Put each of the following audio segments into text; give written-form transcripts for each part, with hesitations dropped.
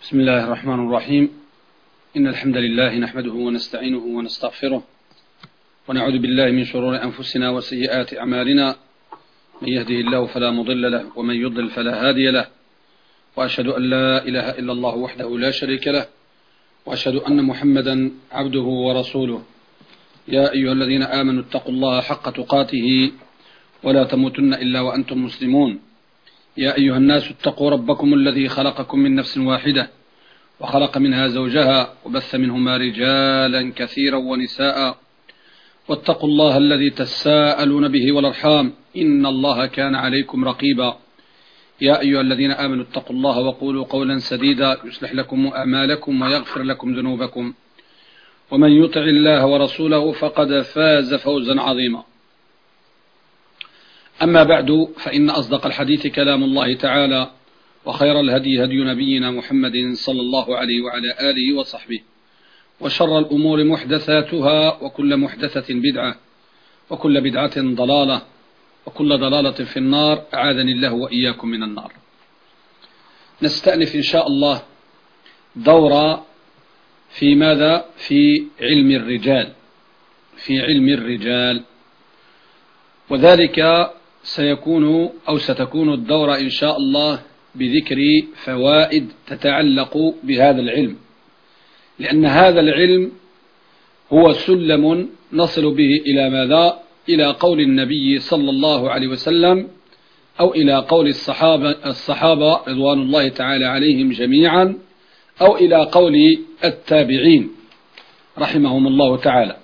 بسم الله الرحمن الرحيم. إن الحمد لله نحمده ونستعينه ونستغفره ونعوذ بالله من شرور أنفسنا وسيئات أعمالنا، من يهده الله فلا مضل له ومن يضلل فلا هادي له، وأشهد أن لا إله إلا الله وحده لا شريك له، وأشهد أن محمدا عبده ورسوله. يا أيها الذين آمنوا اتقوا الله حق تقاته ولا تموتن إلا وأنتم مسلمون. يا أيها الناس اتقوا ربكم الذي خلقكم من نفس واحدة وخلق منها زوجها وبث منهما رجالا كثيرا ونساء، واتقوا الله الذي تساءلون به والأرحام إن الله كان عليكم رقيبا. يا أيها الذين آمنوا اتقوا الله وقولوا قولا سديدا يصلح لكم أعمالكم ويغفر لكم ذنوبكم، ومن يطع الله ورسوله فقد فاز فوزا عظيما. أما بعد، فإن أصدق الحديث كلام الله تعالى، وخير الهدي هدي نبينا محمد صلى الله عليه وعلى آله وصحبه، وشر الأمور محدثاتها، وكل محدثة بدعة، وكل بدعة ضلالة، وكل ضلالة في النار، أعاذني الله وإياكم من النار. نستأنف إن شاء الله دورة في ماذا؟ في علم الرجال، في علم الرجال، وذلك ستكون الدورة إن شاء الله بذكر فوائد تتعلق بهذا العلم، لأن هذا العلم هو سلم نصل به إلى ماذا؟ إلى قول النبي صلى الله عليه وسلم، أو إلى قول الصحابة رضوان الله تعالى عليهم جميعا، أو إلى قول التابعين رحمهم الله تعالى.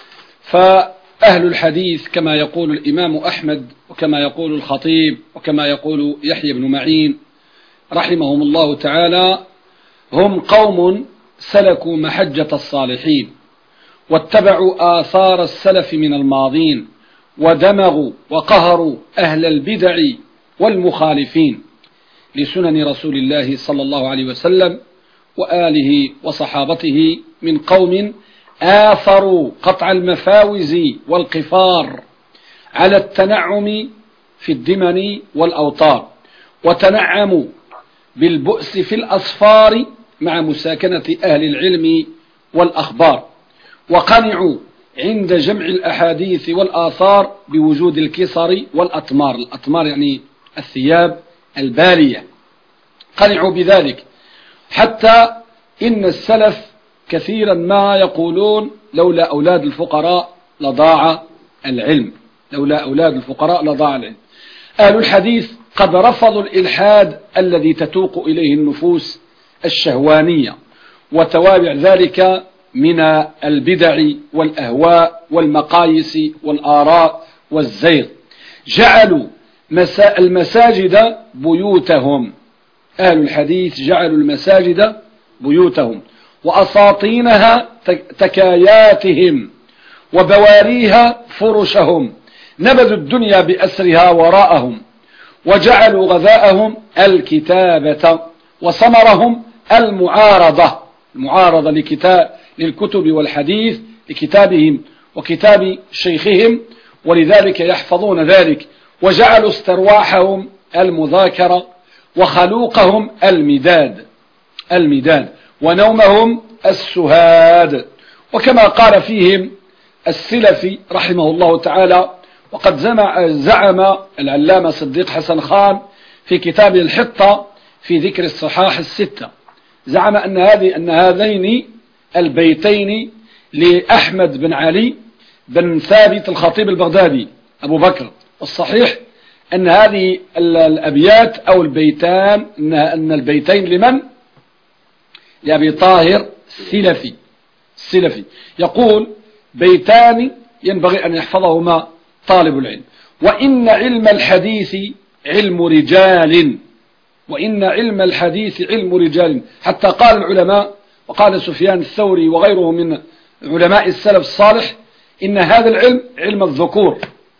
فأهل الحديث كما يقول الإمام أحمد، وكما يقول الخطيب، وكما يقول يحيى بن معين رحمهم الله تعالى، هم قوم سلكوا محجة الصالحين، واتبعوا آثار السلف من الماضين، ودمغوا وقهروا أهل البدع والمخالفين لسنن رسول الله صلى الله عليه وسلم وآله وصحابته، من قوم آثروا قطع المفاوز والقفار على التنعم في الدمن والأوطار، وتنعموا بالبؤس في الأصفار مع مساكنة أهل العلم والأخبار، وقنعوا عند جمع الأحاديث والآثار بوجود الكسر والأطمار. الأطمار يعني الثياب البالية، قنعوا بذلك، حتى إن السلف كثيرا ما يقولون لولا أولاد الفقراء لضاع العلم، لولا أولاد الفقراء لضاع العلم. أهل الحديث قد رفضوا الإلحاد الذي تتوق إليه النفوس الشهوانية وتوابع ذلك من البدع والأهواء والمقاييس والآراء والزيغ. جعلوا المساجد بيوتهم، أهل الحديث جعلوا المساجد بيوتهم، وأساطينها تكاياتهم، وبواريها فرشهم، نبذوا الدنيا بأسرها وراءهم، وجعلوا غذاءهم الكتابة، وثمرهم المعارضة للكتب والحديث، لكتابهم وكتاب شيخهم، ولذلك يحفظون ذلك. وجعلوا استرواحهم المذاكرة، وخلوقهم المداد، ونومهم السهاد. وكما قال فيهم السلفي رحمه الله تعالى، وقد زعم العلامة صديق حسن خان في كتابه الحطة في ذكر الصحاح الستة، زعم أن هذين البيتين لأحمد بن علي بن ثابت الخطيب البغدادي أبو بكر، والصحيح أن هذه الأبيات أو البيتان أن البيتين لمن؟ لأبي طاهر السلفي، يقول: بيتان ينبغي أن يحفظهما طالب العلم: وإن علم الحديث علم رجال، وإن علم الحديث علم رجال. حتى قال العلماء، وقال سفيان الثوري وغيره من علماء السلف الصالح، إن هذا العلم علم الذكور،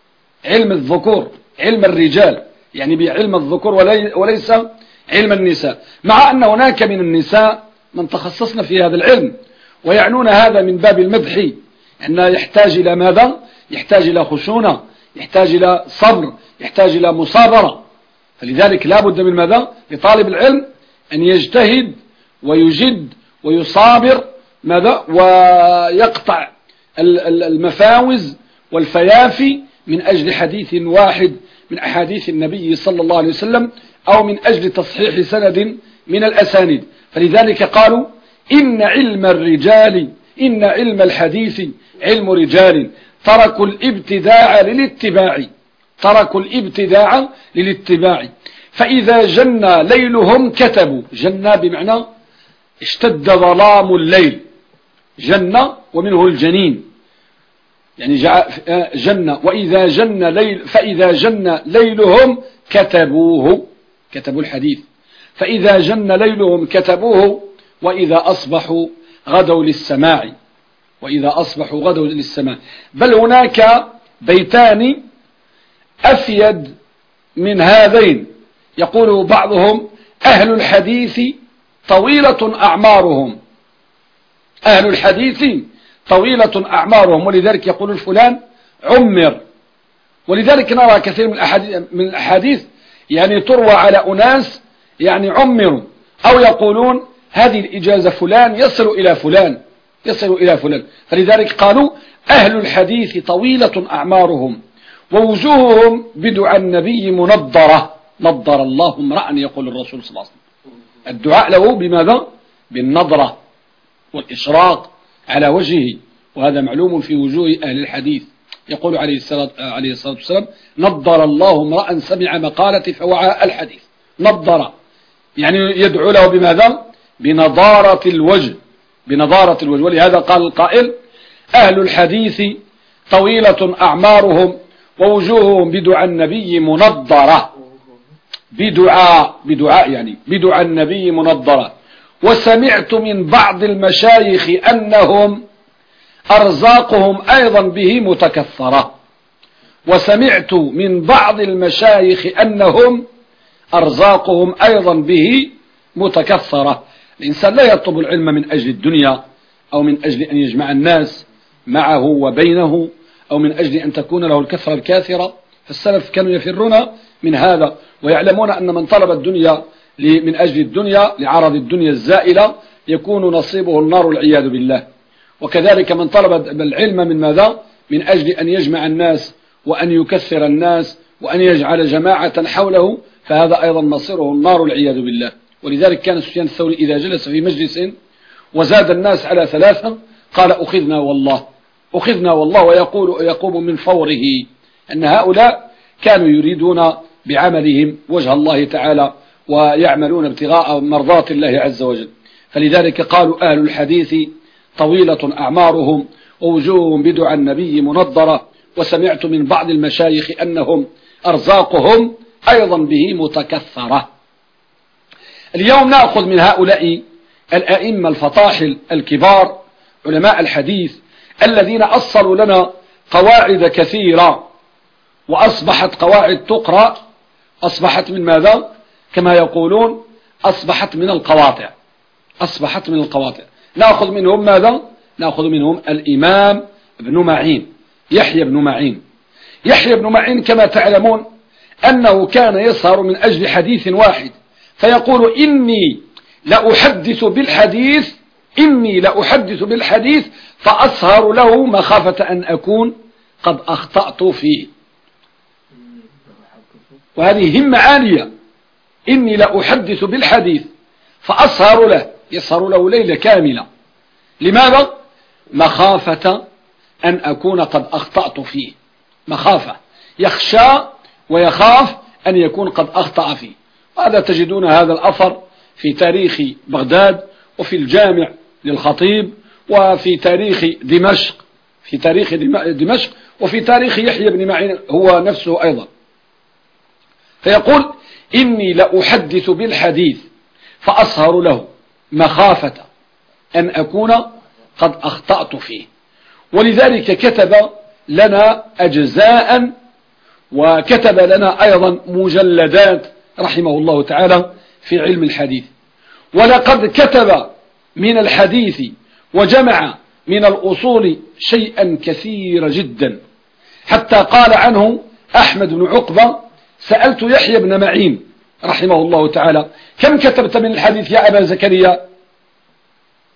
علم الرجال، يعني بعلم الذكور وليس علم النساء، مع أن هناك من النساء من تخصصن في هذا العلم ويعنون هذا من باب المدح، أنه يحتاج إلى ماذا؟ يحتاج إلى خشونة، يحتاج إلى صبر، يحتاج إلى مصابرة. فلذلك لا بد من ماذا؟ لطالب العلم أن يجتهد ويجد ويصابر ماذا ويقطع المفاوز والفيافي من أجل حديث واحد من أحاديث النبي صلى الله عليه وسلم أو من أجل تصحيح سند من الأسانيد. فلذلك قالوا إن علم الحديث علم رجال تركوا الابتداع للاتباع فإذا جن ليلهم كتبوا. جن بمعنى اشتد ظلام الليل، جن ومنه الجنين، يعني جن فإذا جن ليلهم كتبوا الحديث، فإذا جن ليلهم كتبوه وإذا أصبحوا غدوا للسماع. بل هناك بيتان أفيد من هذين، يقول بعضهم أهل الحديث طويلة أعمارهم ولذلك يقول الفلان عمر. ولذلك نرى كثير من الأحاديث يعني تروى على أناس يعني عمروا، أو يقولون هذه الإجازة فلان يصل إلى فلان. فلذلك قالوا أهل الحديث طويلة أعمارهم ووجوههم بدعاء النبي منضرة. نضر الله امرأ، يقول الرسول صلى الله عليه وسلم، الدعاء له بماذا؟ بالنضرة والإشراق على وجهه، وهذا معلوم في وجوه أهل الحديث. يقول عليه الصلاة والسلام نضر الله امرأ سمع مقالتي فوعى الحديث. نضر يعني يدعو له بماذا؟ بنضارة الوجه. ولهذا قال القائل أهل الحديث طويلة أعمارهم ووجوههم بدعاء النبي منضرة. بدعاء النبي منضرة. وسمعت من بعض المشايخ أنهم أرزاقهم أيضا به متكثرة. الإنسان لا يطلب العلم من أجل الدنيا أو من أجل أن يجمع الناس معه وبينه أو من أجل أن تكون له الكثرة الكاثرة. فالسلف كانوا يفرون من هذا ويعلمون أن من طلب الدنيا من أجل الدنيا لعرض الدنيا الزائلة يكون نصيبه النار والعياذ بالله. وكذلك من طلب العلم من ماذا؟ من أجل أن يجمع الناس وأن يكثر الناس وأن يجعل جماعة حوله، فهذا أيضا مصيره النار والعياذ بالله. ولذلك كان سفيان الثوري إذا جلس في مجلس وزاد الناس على 3 قال أخذنا والله ويقوم من فوره أن هؤلاء كانوا يريدون بعملهم وجه الله تعالى ويعملون ابتغاء مرضات الله عز وجل. فلذلك قالوا أهل الحديث طويلة أعمارهم ووجوههم بدعاء النبي منضرة. وسمعت من بعض المشايخ أنهم أرزاقهم أيضا به متكثرة. اليوم نأخذ من هؤلاء الأئمة الفطاحل الكبار علماء الحديث الذين أصلوا لنا قواعد كثيرة، وأصبحت قواعد تقرأ، أصبحت من ماذا؟ كما يقولون أصبحت من القواطع. نأخذ منهم ماذا؟ نأخذ منهم الإمام ابن معين، يحيى بن معين كما تعلمون أنه كان يسهر من أجل حديث واحد فيقول إني لأحدث بالحديث فأسهر له مخافة أن أكون قد أخطأت فيه. وهذه همة عالية. إني لأحدث بالحديث فأسهر له ليلة كاملة. لماذا؟ مخافة أن أكون قد أخطأت فيه. مخافة، يخشى ويخاف أن يكون قد أخطأ فيه. وهذا تجدون هذا الأثر في تاريخ بغداد وفي الجامع للخطيب وفي تاريخ دمشق وفي تاريخ يحيى بن معين هو نفسه أيضا. فيقول إني لأحدث بالحديث فأسهر له مخافة أن أكون قد أخطأت فيه. ولذلك كتب لنا أجزاء وكتب لنا أيضا مجلدات رحمه الله تعالى في علم الحديث. ولقد كتب من الحديث وجمع من الأصول شيئا كثيرا جدا، حتى قال عنه أحمد بن عقبة سألت يحيى بن معين رحمه الله تعالى كم كتبت من الحديث يا أبا زكريا؟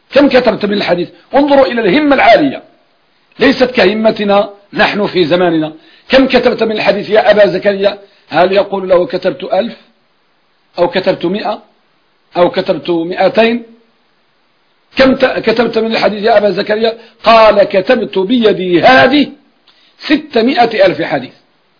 كم كتبت من الحديث؟ انظروا إلى الهمة العالية، ليست كهمتنا نحن في زماننا. كم كتبت من الحديث يا أبا زكريا؟ هل يقول له كتبت 1000 أو كتبت 100 أو كتبت 200؟ كم كتبت من الحديث يا أبا زكريا؟ قال كتبت بيدي هذه 600,000 حديث.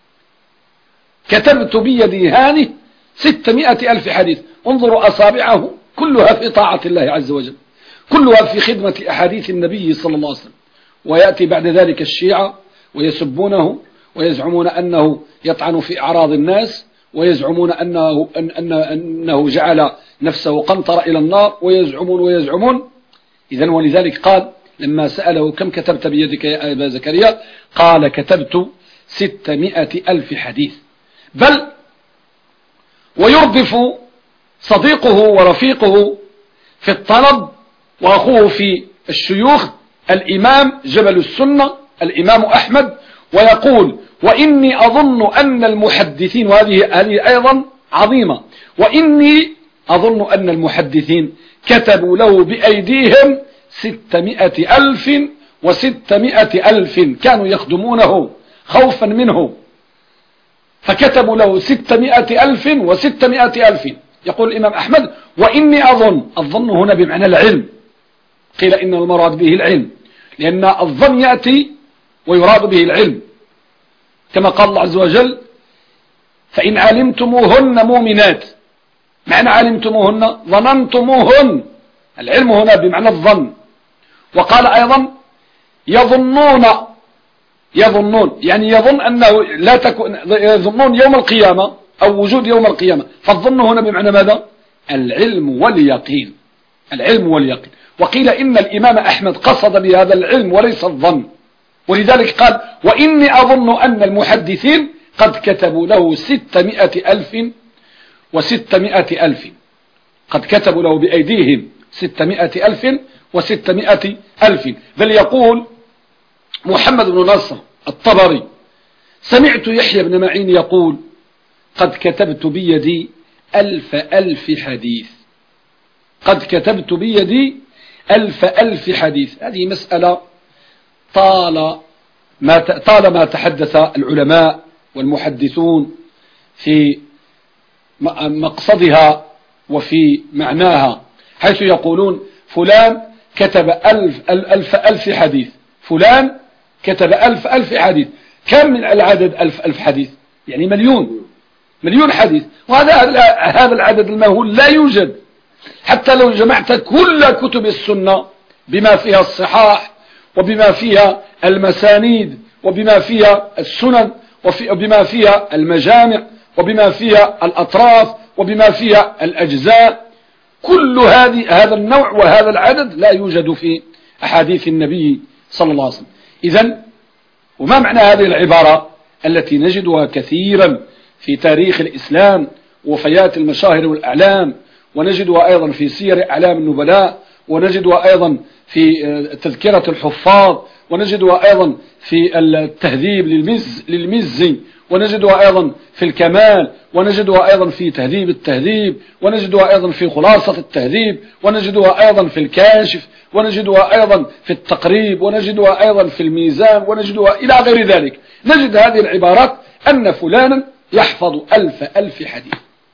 كتبت بيدي هذه 600,000 حديث. انظروا أصابعه كلها في طاعة الله عز وجل، كلها في خدمة أحاديث النبي صلى الله عليه وسلم. ويأتي بعد ذلك الشيعة ويسبونه ويزعمون أنه يطعن في أعراض الناس، ويزعمون أنه جعل نفسه قنطر إلى النار، ويزعمون. إذن ولذلك قال لما سأله كم كتبت بيدك يا أبا زكريا؟ قال كتبت 600,000 حديث. بل ويردف صديقه ورفيقه في الطلب وأخوه في الشيوخ الإمام جبل السنة الإمام أحمد، ويقول وإني أظن أن المحدثين، وهذه أيضا عظيمة، وإني أظن أن المحدثين كتبوا له بأيديهم 600,000 و600,000 كانوا يخدمونه خوفا منه، فكتبوا له 600,000 و600,000. يقول الإمام أحمد وإني الظن هنا بمعنى العلم، قيل إن المراد به العلم، لأن الظن يأتي ويراد به العلم، كما قال الله عز وجل فإن علمتموهن مؤمنات. معنى علمتموهن ظننتموهن، العلم هنا بمعنى الظن. وقال أيضا يظنون يعني يظن أنه لا تكون، يظنون يوم القيامة أو وجود يوم القيامة. فالظن هنا بمعنى ماذا؟ العلم واليقين، العلم واليقين. وقيل إن الإمام أحمد قصد بهذا العلم وليس الظن، ولذلك قال وإني أظن أن المحدثين قد كتبوا له 600,000 و600,000، قد كتبوا له بأيديهم 600,000 و600,000. بل يقول محمد بن نصر الطبري سمعت يحيى بن معين يقول قد كتبت بيدي 1000 حديث، قد كتبت بيدي 1000 حديث. هذه مسألة طالما تحدث العلماء والمحدثون في مقصدها وفي معناها، حيث يقولون فلان كتب 1000 حديث، فلان كتب 1000 حديث. كم من العدد 1000 حديث؟ يعني مليون حديث. وهذا العدد المهول لا يوجد. حتى لو جمعت كل كتب السنة بما فيها الصحاح وبما فيها المسانيد وبما فيها السنن وبما فيها المجامع وبما فيها الأطراف وبما فيها الأجزاء، كل هذا النوع وهذا العدد لا يوجد في أحاديث النبي صلى الله عليه وسلم. إذن وما معنى هذه العبارة التي نجدها كثيرا في تاريخ الإسلام ووفيات المشاهير والأعلام، ونجدها أيضا في سير أعلام النبلاء، ونجدها أيضا في تذكرة الحفاظ، ونجدها أيضا في التهذيب للمزي، ونجدها أيضا في الكمال، ونجدها أيضا في تهذيب التهذيب، ونجدها أيضا في خلاصة التهذيب، ونجدها أيضا في الكاشف، ونجدها أيضا في التقريب، ونجدها أيضا في الميزان، ونجدها إلى غير ذلك. نجد هذه العبارات أن فلانا يحفظ 1000 حديث،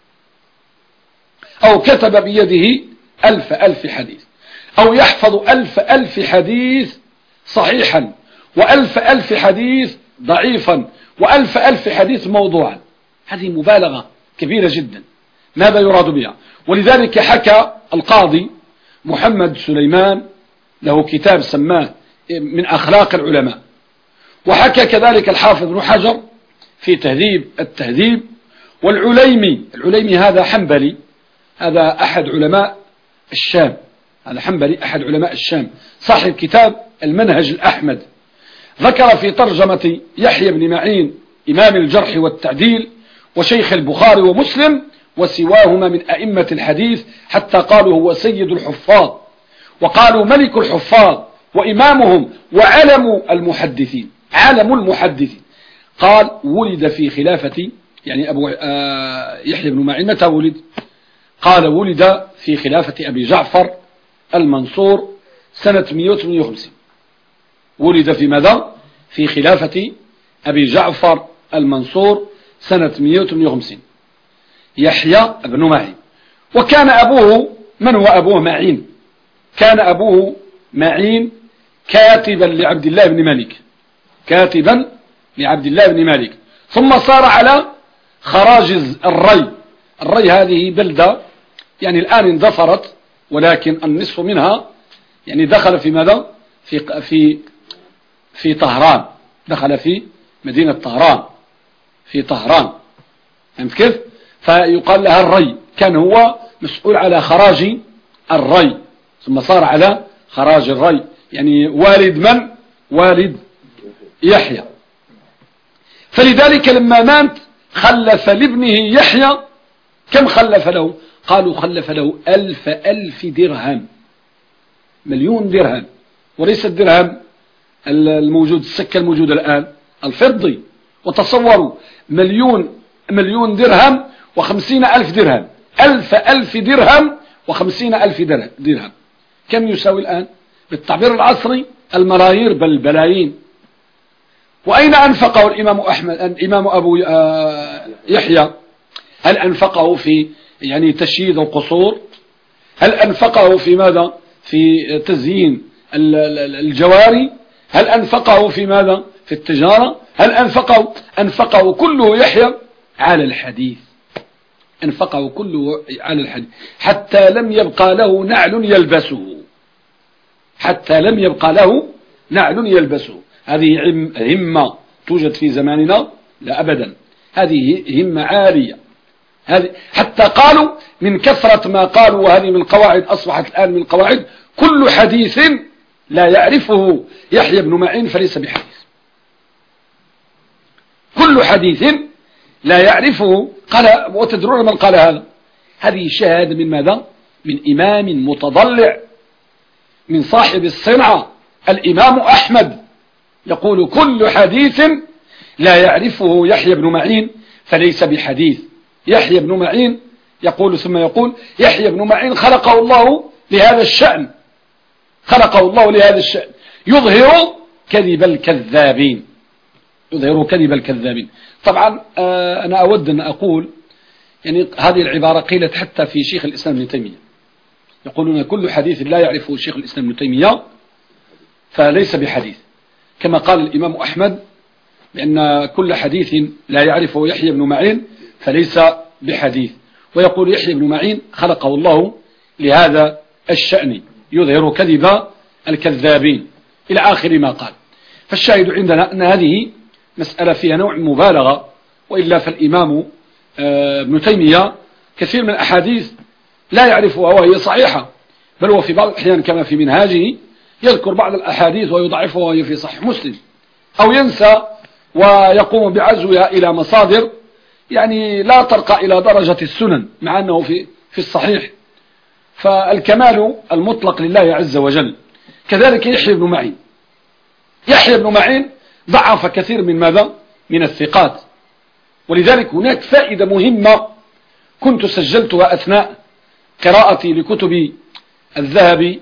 أو كتب بيده 1000 حديث، أو يحفظ 1000 حديث صحيحا، و1000 حديث ضعيفا، و1000 حديث موضوعا. هذه مبالغة كبيرة جدا. ماذا يراد بها؟ ولذلك حكى القاضي محمد سليمان له كتاب سماه من أخلاق العلماء، وحكى كذلك الحافظ بن حجر في تهذيب التهذيب، والعليمي هذا حنبلي، هذا أحد علماء الشام، هذا حنبلي أحد علماء الشام صاحب كتاب المنهج الأحمد، ذكر في ترجمة يحيى بن معين إمام الجرح والتعديل وشيخ البخاري ومسلم وسواهما من أئمة الحديث، حتى قالوا هو سيد الحفاظ، وقالوا ملك الحفاظ وإمامهم وعلم المحدثين، علم المحدثين. قال ولد في خلافة، يعني أبو يحيى بن معين متى ولد؟ قال ولد في خلافة أبي جعفر المنصور سنة 158. ولد في ماذا؟ في خلافة أبي جعفر المنصور سنة 158. يحيى بن معين. وكان أبوه، من هو أبوه؟ معين. كان أبوه معين كاتبا لعبد الله بن مالك، كاتبا لعبد الله بن مالك، ثم صار على خراجز الري. الري هذه بلدة يعني الآن اندثرت، ولكن النصف منها يعني دخل في ماذا؟ في طهران، دخل في مدينة طهران، في طهران، فهمت كيف؟ فيقال لها الري. كان هو مسؤول على خراج الري، ثم صار على خراج الري، يعني والد من؟ والد يحيى. فلذلك لما مات خلف لابنه يحيى، كم خلف له؟ قالوا خلف له 1000 درهم، 1,000,000 درهم، وليس الدرهم الموجود، السكة الموجودة الآن، الفضي. وتصوروا 1,000,000 درهم و50,000 درهم، 1000 درهم و50,000 درهم، كم يساوي الآن بالتعبير العصري؟ الملايير بل البلايين. وأين أنفقه الإمام أبو يحيى؟ هل أنفقه في يعني تشييد القصور؟ هل أنفقه في ماذا؟ في تزيين الجواري؟ هل أنفقه في ماذا؟ في التجارة؟ هل أنفقه كله يحيى على الحديث، أنفقه كله على الحديث، حتى لم يبقى له نعل يلبسه، حتى لم يبقى له نعل يلبسه. هذه همة توجد في زماننا؟ لا أبدا، هذه همة عالية. هذه حتى قالوا من كثرة ما قالوا، وهذه من القواعد، أصبحت الآن من القواعد: كل حديث لا يعرفه يحيى بن معين فليس بحديث. كل حديث لا يعرفه. قال، وتدرون من قال هذا؟ هذه شهادة من ماذا؟ من إمام متضلع، من صاحب الصنعة، الإمام أحمد، يقول كل حديث لا يعرفه يحيى بن معين فليس بحديث. يحيى بن معين يقول، ثم يقول: يحيى بن معين خلقه الله لهذا الشأن، خلقه الله لهذا الشأن، يظهر كذب الكذابين، يظهر كذب الكذابين. طبعا أنا أود أن أقول يعني هذه العبارة قيلت حتى في شيخ الإسلام ابن تيمية، يقولون كل حديث لا يعرفه شيخ الإسلام ابن تيمية فليس بحديث، كما قال الإمام أحمد بأن كل حديث لا يعرفه يحيى بن معين فليس بحديث، ويقول يحيى بن معين خلقه الله لهذا الشأن، يظهر كذب الكذابين، إلى آخر ما قال. فالشاهد عندنا أن هذه مسألة فيها نوع مبالغة، وإلا فالإمام ابن تيمية كثير من الأحاديث لا يعرفها وهي صحيحة، بل هو في بعض الأحيان كما في منهاجه يذكر بعض الأحاديث ويضعفها وهي في صحيح مسلم، أو ينسى ويقوم بعزوها إلى مصادر يعني لا ترقى إلى درجة السنن، مع أنه في الصحيح. فالكمال المطلق لله عز وجل. كذلك يحيى بن معين، يحيى بن معين ضعف كثير من ماذا؟ من الثقات. ولذلك هناك فائدة مهمة كنت سجلتها أثناء قراءتي لكتب الذهبي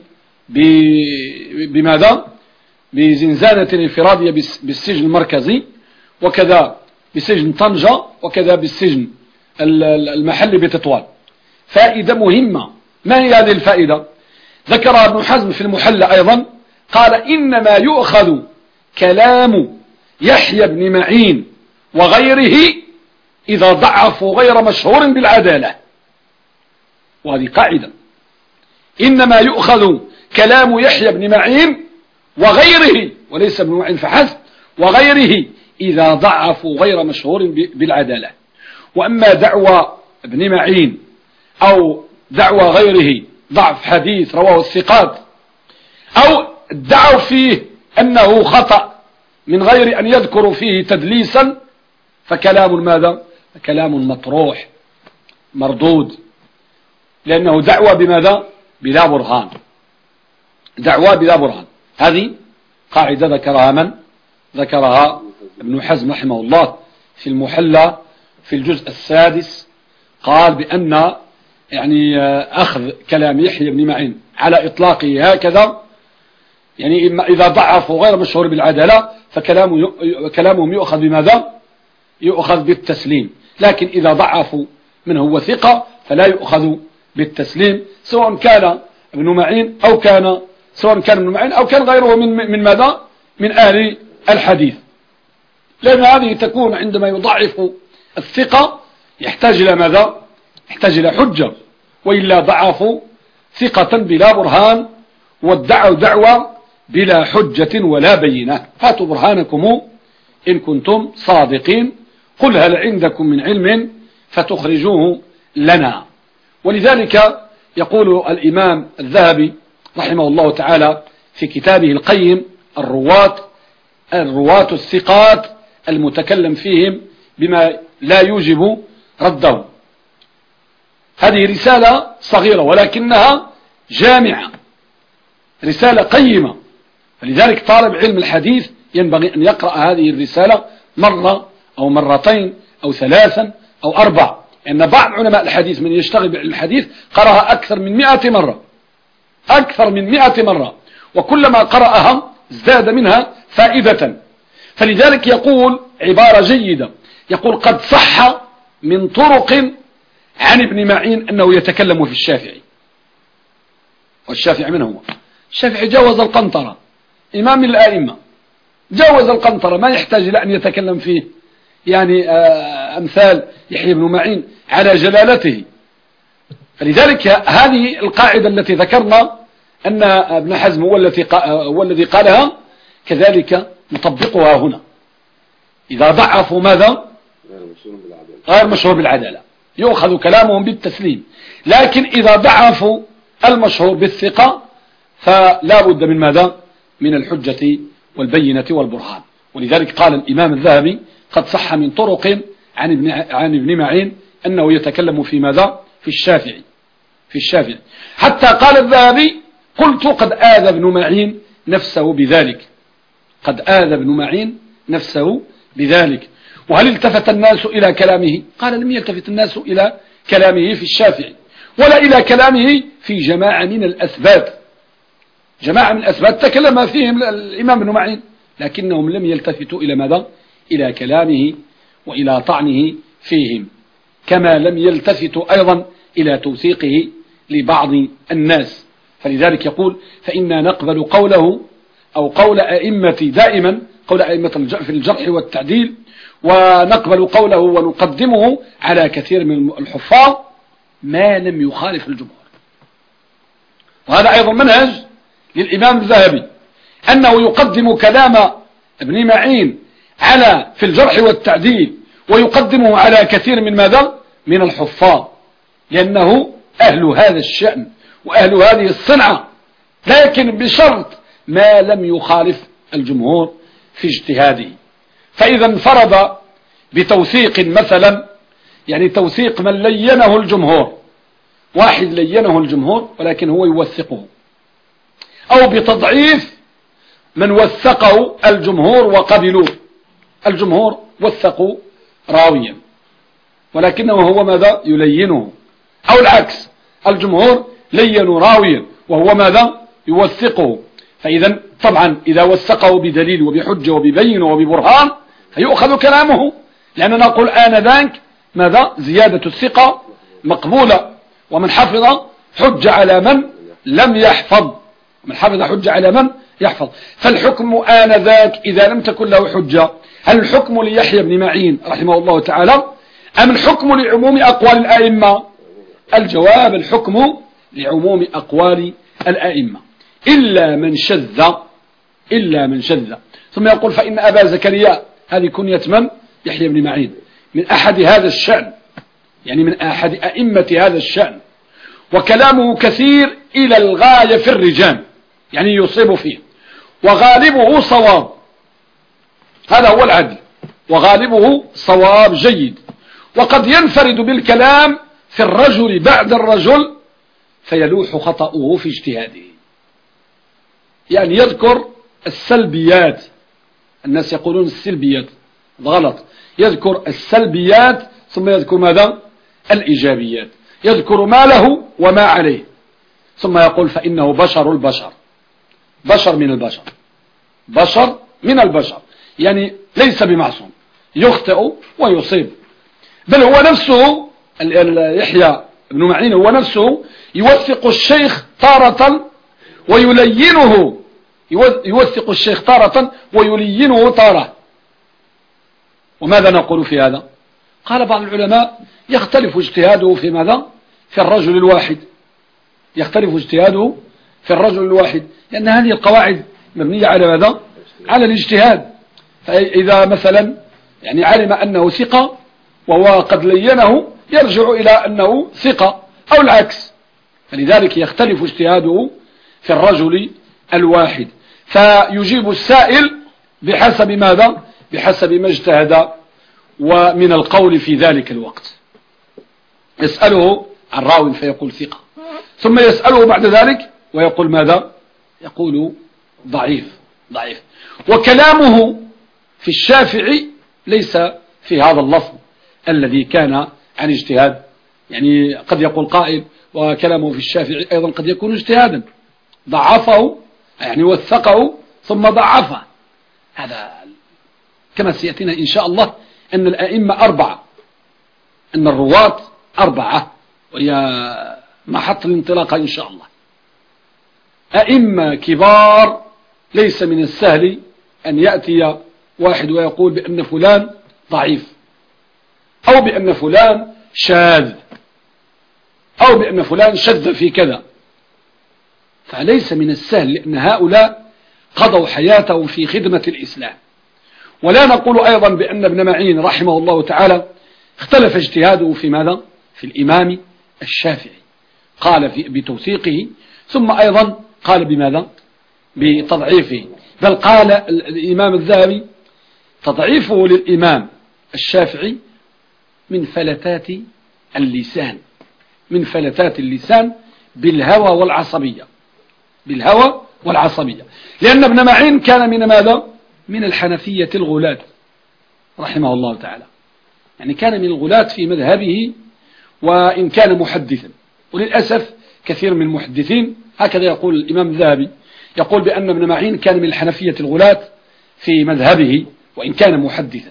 بماذا؟ بزنزانة انفرادية بالسجن المركزي، وكذا بسجن طنجة، وكذا بالسجن المحلي بتطوان. فائدة مهمة. ما هي هذه الفائدة؟ ذكرها ابن حزم في المحلى أيضا، قال: إنما يؤخذ كلام يحيى بن معين وغيره إذا ضعفوا غير مشهور بالعدالة. وهذه قاعدة، إنما يؤخذ كلام يحيى بن معين وغيره، وليس ابن معين فحسب، وغيره إذا ضعفوا غير مشهور بالعدالة. وأما دعوى ابن معين أو دعوى غيره ضعف حديث رواه الثقات، أو ادعوا فيه أنه خطأ من غير أن يذكروا فيه تدليسا، فكلام ماذا؟ كلام مطروح مردود، لأنه دعوى بماذا؟ بلا برهان، دعوى بلا برهان. هذه قاعدة ذكرها من؟ ذكرها ابن حزم رحمه الله في المحلى في الجزء السادس، قال يعني أخذ كلام يحيى بن معين على إطلاقه هكذا يعني إذا ضعفوا غير مشهور بالعدالة فكلامهم يؤخذ بماذا؟ يؤخذ بالتسليم. لكن إذا ضعفوا من هو ثقة فلا يؤخذ بالتسليم، سواء كان ابن معين أو كان غيره من ماذا؟ من أهل الحديث. لأن هذه تكون عندما يضعف الثقة يحتاج إلى ماذا؟ يحتاج إلى حجة، وإلا ضعفوا ثقة بلا برهان وادعوا دعوة بلا حجة ولا بينة. هاتوا برهانكم إن كنتم صادقين، قل هل عندكم من علم فتخرجوه لنا. ولذلك يقول الإمام الذهبي رحمه الله تعالى في كتابه القيم الرواة الثقات المتكلم فيهم بما لا يوجب رده. هذه رسالة صغيرة ولكنها جامعة، رسالة قيمة. فلذلك طالب علم الحديث ينبغي أن يقرأ هذه الرسالة مرة أو مرتين أو ثلاثا أو أربع، لأن بعض علماء الحديث من يشتغل بعلم الحديث قرأها أكثر من 100 مرة، وكلما قرأها ازداد منها فائدة. فلذلك يقول عبارة جيدة، يقول قد صح من طرق عن ابن معين أنه يتكلم في الشافعي. والشافعي من هو؟ الشافعي جاوز القنطرة، إمام من الآئمة، جاوز القنطرة، ما يحتاج إلى أن يتكلم فيه يعني أمثال يحيى بن معين على جلالته. فلذلك هذه القاعدة التي ذكرنا أن ابن حزم هو الذي قالها، كذلك نطبقها هنا. إذا ضعفوا ماذا؟ غير مشهور بالعدالة يؤخذ كلامهم بالتسليم. لكن إذا ضعفوا المشهور بالثقة فلا بد من ماذا؟ من الحجة والبينة والبرهان. ولذلك قال الإمام الذهبي قد صح من طرق عن ابن معين أنه يتكلم في ماذا؟ في الشافعي. حتى قال الذهبي قلت قد آذى ابن معين نفسه بذلك. وهل التفت الناس إلى كلامه؟ قال لم يلتفت الناس إلى كلامه في الشافعي ولا إلى كلامه في جماعة من الأثبات. تكلم فيهم الإمام ابن معين، لكنهم لم يلتفتوا إلى ماذا؟ إلى كلامه وإلى طعنه فيهم، كما لم يلتفتوا أيضا إلى توثيقه لبعض الناس. فلذلك يقول فإنا نقبل قوله أو قول أئمة دائما، قول أئمة في الجرح والتعديل، ونقبل قوله ونقدمه على كثير من الحفاظ ما لم يخالف الجمهور. وهذا أيضا منهج للإمام الذهبي، أنه يقدم كلام ابن معين في الجرح والتعديل ويقدمه على كثير من ماذا؟ من الحفاظ، لأنه أهل هذا الشأن وأهل هذه الصنعة، لكن بشرط ما لم يخالف الجمهور في اجتهاده. فإذا انفرد بتوثيق مثلا، يعني توثيق من لينه الجمهور، واحد لينه الجمهور ولكن هو يوثقه، أو بتضعيف من وثقه الجمهور وقبلوه، الجمهور وثقوا راويا ولكنه هو ماذا؟ يلينه، أو العكس، الجمهور لينوا راويا وهو ماذا؟ يوثقه. فإذا طبعا إذا وثقه بدليل وبحجة وببين وببرهان فيؤخذ كلامه، لأننا نقول آنذاك ماذا؟ زيادة الثقة مقبولة، ومن حفظ حج على من لم يحفظ، فالحكم آنذاك إذا لم تكن له حجة، هل الحكم ليحيى بن معين رحمه الله تعالى أم الحكم لعموم أقوال الآئمة؟ الجواب الحكم لعموم أقوال الآئمة إلا من شذ. ثم يقول فإن أبا زكريا، هذه كنية من؟ يحيى بن معين، من أحد هذا الشأن، يعني من أحد أئمة هذا الشأن، وكلامه كثير إلى الغاية في الرجال، يعني يصيب فيه، وغالبه صواب، هذا هو العدل، وغالبه صواب جيد. وقد ينفرد بالكلام في الرجل بعد الرجل فيلوح خطأه في اجتهاده، يعني يذكر السلبيات، الناس يقولون السلبيات غلط، يذكر السلبيات ثم يذكر ماذا؟ الإيجابيات، يذكر ما له وما عليه، ثم يقول فإنه بشر البشر، بشر من البشر، بشر من البشر، يعني ليس بمعصوم، يخطئ ويصيب. بل هو نفسه يحيى بن معين هو نفسه يوثق الشيخ تارة ويلينه، يوثق الشيخ تارة ويلينه تارة. وماذا نقول في هذا؟ قال بعض العلماء يختلف اجتهاده في ماذا؟ في الرجل الواحد، يختلف اجتهاده في الرجل الواحد، لأن هذه القواعد مبنية على ماذا؟ على الاجتهاد. فإذا مثلا يعني علم أنه ثقة وهو قد لينه يرجع إلى أنه ثقة أو العكس، فلذلك يختلف اجتهاده في الرجل الواحد. فيجيب السائل بحسب ماذا؟ بحسب ما اجتهد ومن القول في ذلك الوقت. يسأله عن راو فيقول ثقة، ثم يسأله بعد ذلك ويقول ماذا؟ يقول ضعيف. ضعيف. وكلامه في الشافعي ليس في هذا اللفظ الذي كان عن اجتهاد. يعني قد يقول قائل وكلامه في الشافعي أيضا قد يكون اجتهادا، ضعفه يعني وثقه ثم ضعفه. هذا كما سيأتينا إن شاء الله أن الأئمة أربعة، أن الرواة أربعة، وهي محط الانطلاق إن شاء الله. أئمة كبار ليس من السهل أن يأتي واحد ويقول بأن فلان ضعيف، أو بأن فلان شاذ، أو بأن فلان شذ في كذا. فليس من السهل، لأن هؤلاء قضوا حياتهم في خدمة الإسلام. ولا نقول أيضا بأن ابن معين رحمه الله تعالى اختلف اجتهاده في ماذا؟ في الإمام الشافعي، قال بتوثيقه، ثم أيضا قال بماذا؟ بتضعيفه. بل قال الإمام الذهبي تضعيفه للإمام الشافعي من فلتات اللسان، من فلتات اللسان بالهوى والعصبية، بالهوى والعصبية. لأن ابن معين كان من ماذا؟ من الحنفية الغلاة رحمه الله تعالى، يعني كان من الغلاة في مذهبه، وإن كان محدثا. وللأسف كثير من المحدثين هكذا يقول الإمام الذهبي، يقول بأن ابن معين كان من الحنفية الغلاة في مذهبه وإن كان محدثا.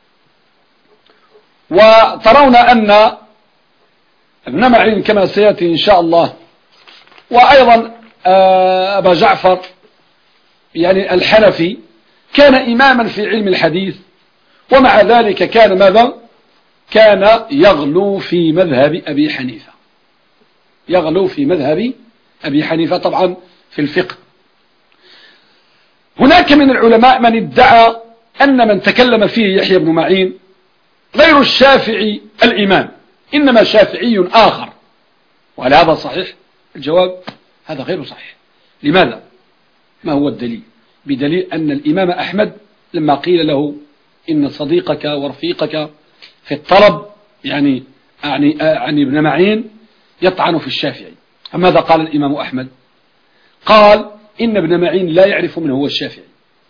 وترون أن ابن معين كما سيأتي إن شاء الله، وأيضا أبا جعفر يعني الحنفي كان إماما في علم الحديث، ومع ذلك كان ماذا؟ كان يغلو في مذهب أبي حنيفة، يغلو في مذهب أبي حنيفة طبعا في الفقه. هناك من العلماء من ادعى أن من تكلم فيه يحيى بن معين غير الشافعي الإمام، إنما شافعي آخر. وهل هذا صحيح؟ الجواب هذا غير صحيح. لماذا؟ ما هو الدليل؟ بدليل أن الإمام أحمد لما قيل له إن صديقك ورفيقك في الطلب يعني ابن معين يطعن في الشافعي، فماذا قال الإمام أحمد؟ قال إن ابن معين لا يعرف من هو الشافعي،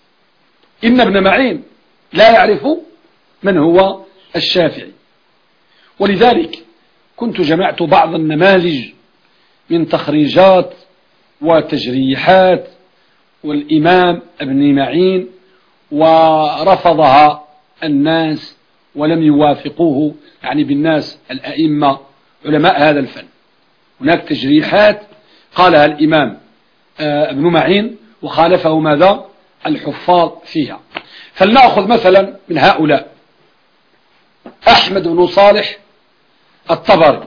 إن ابن معين لا يعرف من هو الشافعي. ولذلك كنت جمعت بعض النماذج من تخريجات وتجريحات والإمام ابن معين، ورفضها الناس ولم يوافقوه، يعني بالناس الأئمة علماء هذا الفن. هناك تجريحات قالها الإمام ابن معين وخالفه ماذا؟ الحفاظ فيها. فلنأخذ مثلا من هؤلاء أحمد بن صالح الطبري.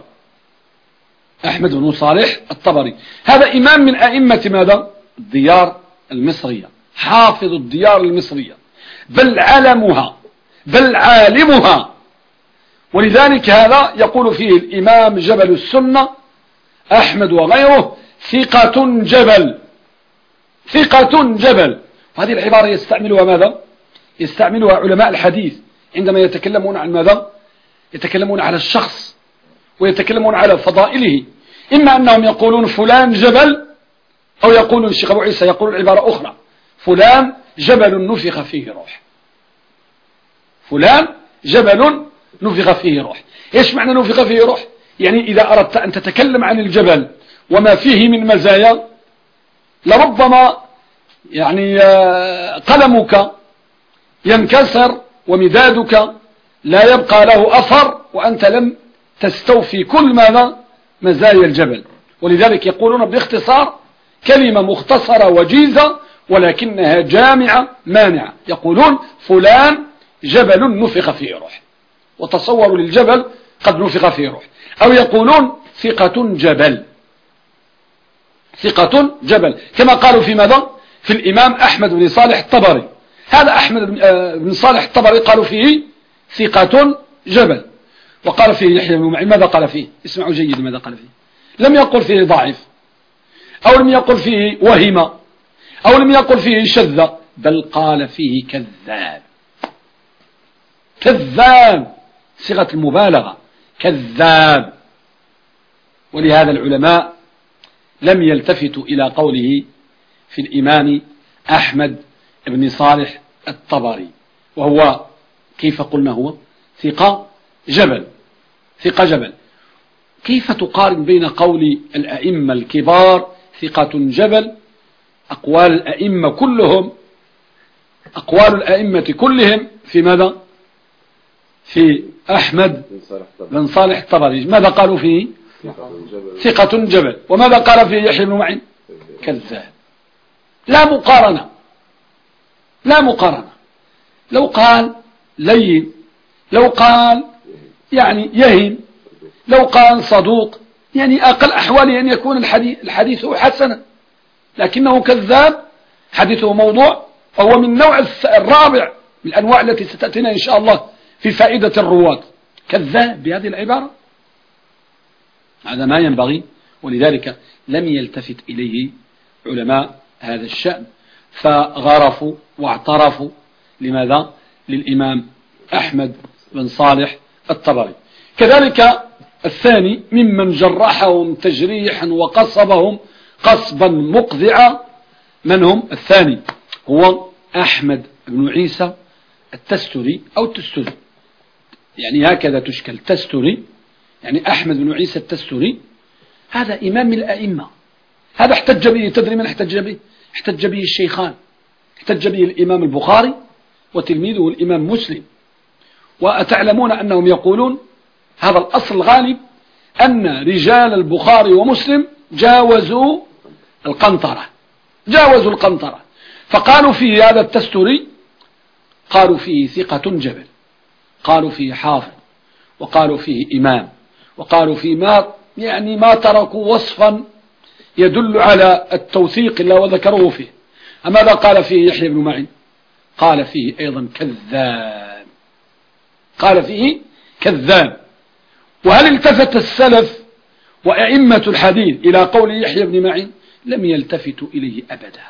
أحمد بن صالح الطبري هذا إمام من أئمة ماذا؟ الديار المصرية، حافظ الديار المصرية، بل علمها، بل عالمها. ولذلك هذا يقول فيه الإمام جبل السنة أحمد وغيره ثقة جبل، ثقة جبل. وهذه العبارة يستعملها ماذا؟ يستعملها علماء الحديث عندما يتكلمون عن ماذا؟ يتكلمون على الشخص ويتكلمون على فضائله، إما أنهم يقولون فلان جبل، أو يقولون الشيخ أبو عيسى يقول العبارة أخرى فلان جبل نفخ فيه روح، فلان جبل نفخ فيه روح. إيش معنى نفخ فيه روح؟ يعني إذا أردت أن تتكلم عن الجبل وما فيه من مزايا لربما يعني قلمك ينكسر ومدادك لا يبقى له أثر وأنت لم تستوفي كل ماذا مزايا الجبل. ولذلك يقولون باختصار كلمة مختصرة وجيزة ولكنها جامعة مانعة. يقولون فلان جبل نفخ فيه روح، وتصوروا للجبل قد نفخ فيه روح. أو يقولون ثقة جبل، ثقة جبل، كما قالوا في ماذا في الإمام أحمد بن صالح الطبري. هذا أحمد بن صالح الطبري قالوا فيه ثقة جبل. وقال فيه يحيى بن معين ماذا قال فيه؟ اسمعوا جيد ماذا قال فيه. لم يقل فيه ضعيف، أو لم يقل فيه وهم، أو لم يقل فيه شذ، بل قال فيه كذاب. كذاب، صيغة المبالغة، كذاب. ولهذا العلماء لم يلتفتوا إلى قوله في الإمام أحمد بن صالح الطبري، وهو كيف قلنا هو ثقة جبل، ثقة جبل. كيف تقارن بين قول الأئمة الكبار ثقة جبل، أقوال الأئمة كلهم، أقوال الأئمة كلهم في ماذا؟ في أحمد بن صالح الطبري ماذا قالوا فيه؟ ثقة جبل. وماذا قال فيه يحيى بن معين؟ كذاب. لا مقارنة، لا مقارنة. لو قال لين، لو قال يعني يهن، لو قال صدوق، يعني أقل أحواله أن يكون الحديث حسنا، لكنه كذاب، حديثه موضوع، وهو من نوع الرابع من الأنواع التي ستأتينا إن شاء الله في فائدة الرواة. كذاب بهذه العبارة، هذا ما ينبغي. ولذلك لم يلتفت إليه علماء هذا الشأن، فغرفوا واعترفوا لماذا؟ للإمام أحمد بن صالح الطبري. كذلك الثاني ممن جرحهم تجريحا وقصبهم قصبا مقذعا، من هم؟ الثاني هو أحمد بن عيسى التستري أو التستري، يعني هكذا تشكل تستري، يعني أحمد بن عيسى التستري. هذا إمام من الأئمة، هذا احتج به، تدري من احتج به؟ احتج به الشيخان، احتج به الإمام البخاري وتلميذه الإمام مسلم. وأتعلمون أنهم يقولون هذا الأصل الغالب أن رجال البخاري ومسلم جاوزوا القنطرة، جاوزوا القنطرة، فقالوا فيه هذا التستري، قالوا فيه ثقة جبل، قالوا فيه حافظ، وقالوا فيه إمام، وقالوا فيه ما تركوا وصفا يدل على التوثيق إلا وذكروه فيه. ماذا قال فيه يحيى بن معين؟ قال فيه أيضا كذاب، قال فيه كذاب. وهل التفت السلف وأئمة الحديث إلى قول يحيى بن معين؟ لم يلتفتوا إليه أبدا.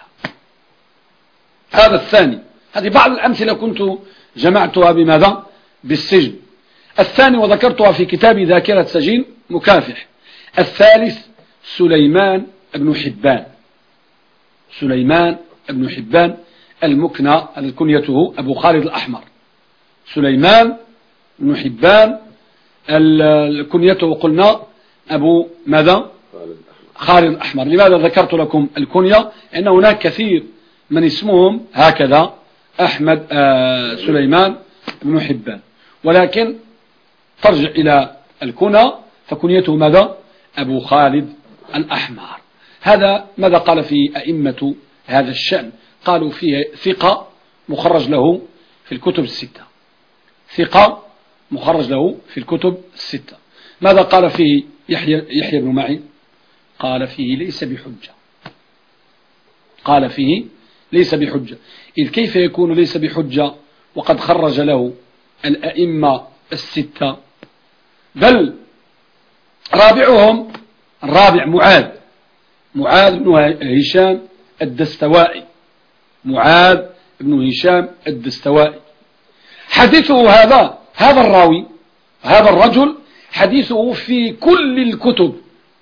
هذا الثاني. هذه بعض الأمثلة كنت جمعتها بماذا؟ بالسجن. الثاني وذكرتها في كتاب ذاكرة سجين مكافح. الثالث سليمان بن حبان، سليمان بن حبان المكنى الكنيته أبو خالد الأحمر. سليمان بن حبان الكنيته قلنا أبو ماذا؟ خالد الأحمر. لماذا ذكرت لكم الكنية؟ لأن هناك كثير من اسمهم هكذا أحمد سليمان بن حبان، ولكن ترجع إلى الكنى فكنيته ماذا؟ أبو خالد الأحمر. هذا ماذا قال في أئمة هذا الشأن؟ قالوا فيه ثقة مخرج له في الكتب الستة، ثقة مخرج له في الكتب الستة. ماذا قال فيه يحيى بن معين؟ قال فيه ليس بحجة، قال فيه ليس بحجة. إذ كيف يكون ليس بحجة وقد خرج له الأئمة الستة؟ بل رابعهم الرابع معاذ بن هشام الدستوائي، معاذ بن هشام الدستوائي. حديثه هذا الراوي، هذا الرجل حديثه في كل الكتب،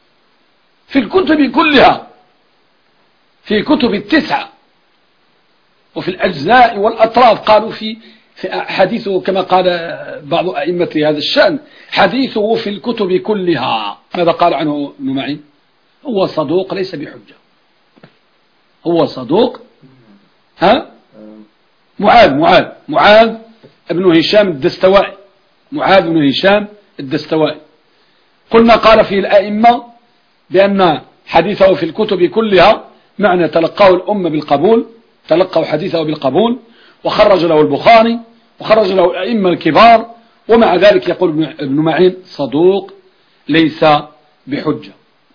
في الكتب كلها، في كتب التسعة وفي الأجزاء والأطراف. قالوا في حديثه كما قال بعض أئمة هذا الشأن حديثه في الكتب كلها. ماذا قال عنه ابن معين؟ هو صدوق ليس بحجة، هو صدوق ها؟ معاذ بن هشام الدستوائي. معاذ بن هشام الدستوائي. قلنا قال فيه الأئمة بأن حديثه في الكتب كلها معنى تلقاه الأمة بالقبول، تلقوا حديثه بالقبول، وخرج له البخاري وخرج له الأئمة الكبار، ومع ذلك يقول ابن معين صدوق ليس بحجة.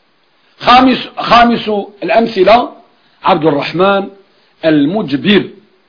خامس الأمثلة عبد الرحمن المجبر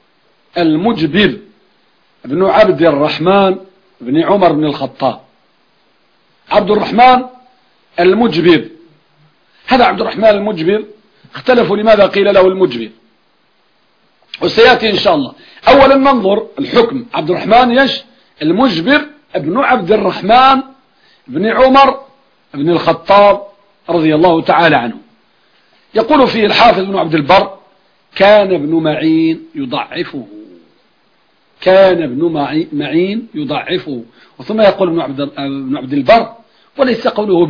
ابن عبد الرحمن بن عمر بن الخطاب. عبد الرحمن المجبر، هذا عبد الرحمن المجبر اختلفوا لماذا قيل له المجبر، وسيأتي إن شاء الله. أولا ننظر الحكم. عبد الرحمن المجبر ابن عبد الرحمن بن عمر بن الخطاب رضي الله تعالى عنه. يقول فيه الحافظ بن عبد البر كان ابن معين يضعفه، كان ابن معين يضعفه. وثم يقول ابن عبد البر وليس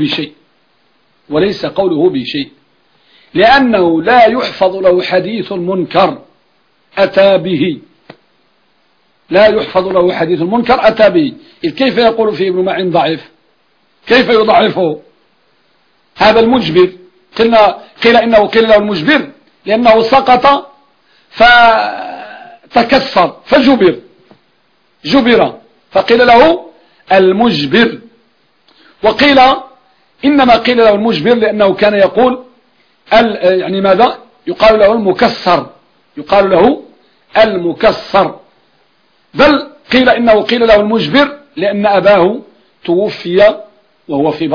قوله بشيء، لأنه لا يحفظ له حديث منكر أتى به، لا يحفظ له حديث منكر أتى به. إذ كيف يقول فيه ابن معين ضعيف؟ كيف يضعفه هذا المجبر؟ قيل إنه قيل له المجبر لأنه سقط فتكسر فجبر فقيل له المجبر. وقيل إنما قيل له المجبر لأنه كان يقول يعني ماذا؟ يقال له المكسر. بل قيل إنه قيل له المجبر لأن أباه توفي وهو في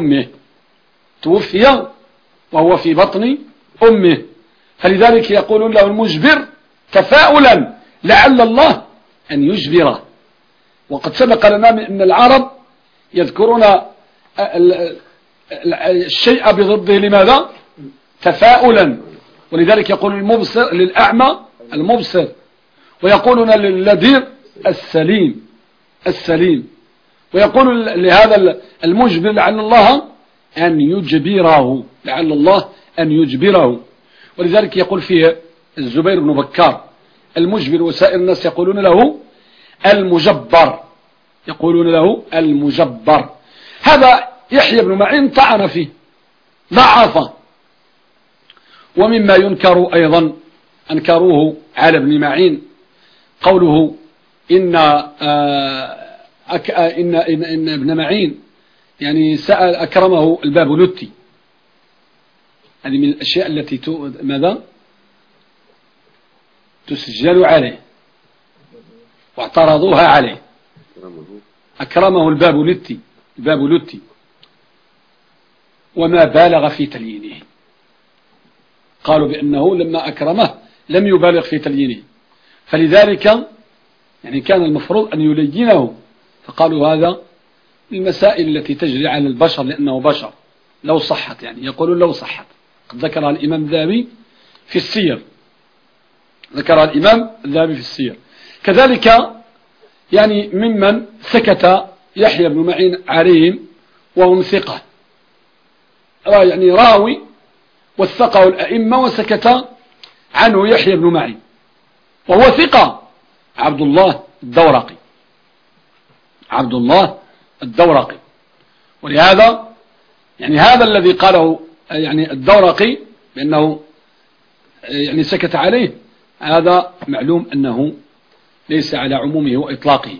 بطن أمه، فلذلك يقولون له المجبر تفاؤلا لعل الله أن يجبره. وقد سبق لنا أن العرب يذكرون الشيء بضده لماذا؟ تفاؤلا. ولذلك يقول المبصر للأعمى المبصر، ويقولون للذير السليم، ويقول لهذا المجبر لعل الله أن يجبره. ولذلك يقول فيه الزبير بن بكار المجبر، وسائر الناس يقولون له المجبر. هذا يحيى بن معين طعن فيه ضعفه. ومما ينكر أيضا أنكروه على ابن معين قوله إن ابن معين يعني سأل أكرمه البابلوتي. هذه من الأشياء التي ماذا تسجل عليه واعترضوها عليه. أكرمه البابلوتي وما بالغ في تليينه. قالوا بأنه لما أكرمه لم يبالغ في تليينه، فلذلك يعني كان المفروض أن يلينه. فقالوا هذا المسائل التي تجري على البشر لأنه بشر لو صحت، يعني يقولون لو صحت. قد ذكرها الإمام الذهبي في السير، كذلك يعني ممن سكت يحيى بن معين عليهم وهم ثقة، يعني راوي وثقه الأئمة وسكت عنه يحيى بن معين وهو ثقة عبد الله الدورقي. ولهذا يعني هذا الذي قاله يعني الدورقي بأنه يعني سكت عليه، هذا معلوم أنه ليس على عمومه وإطلاقه.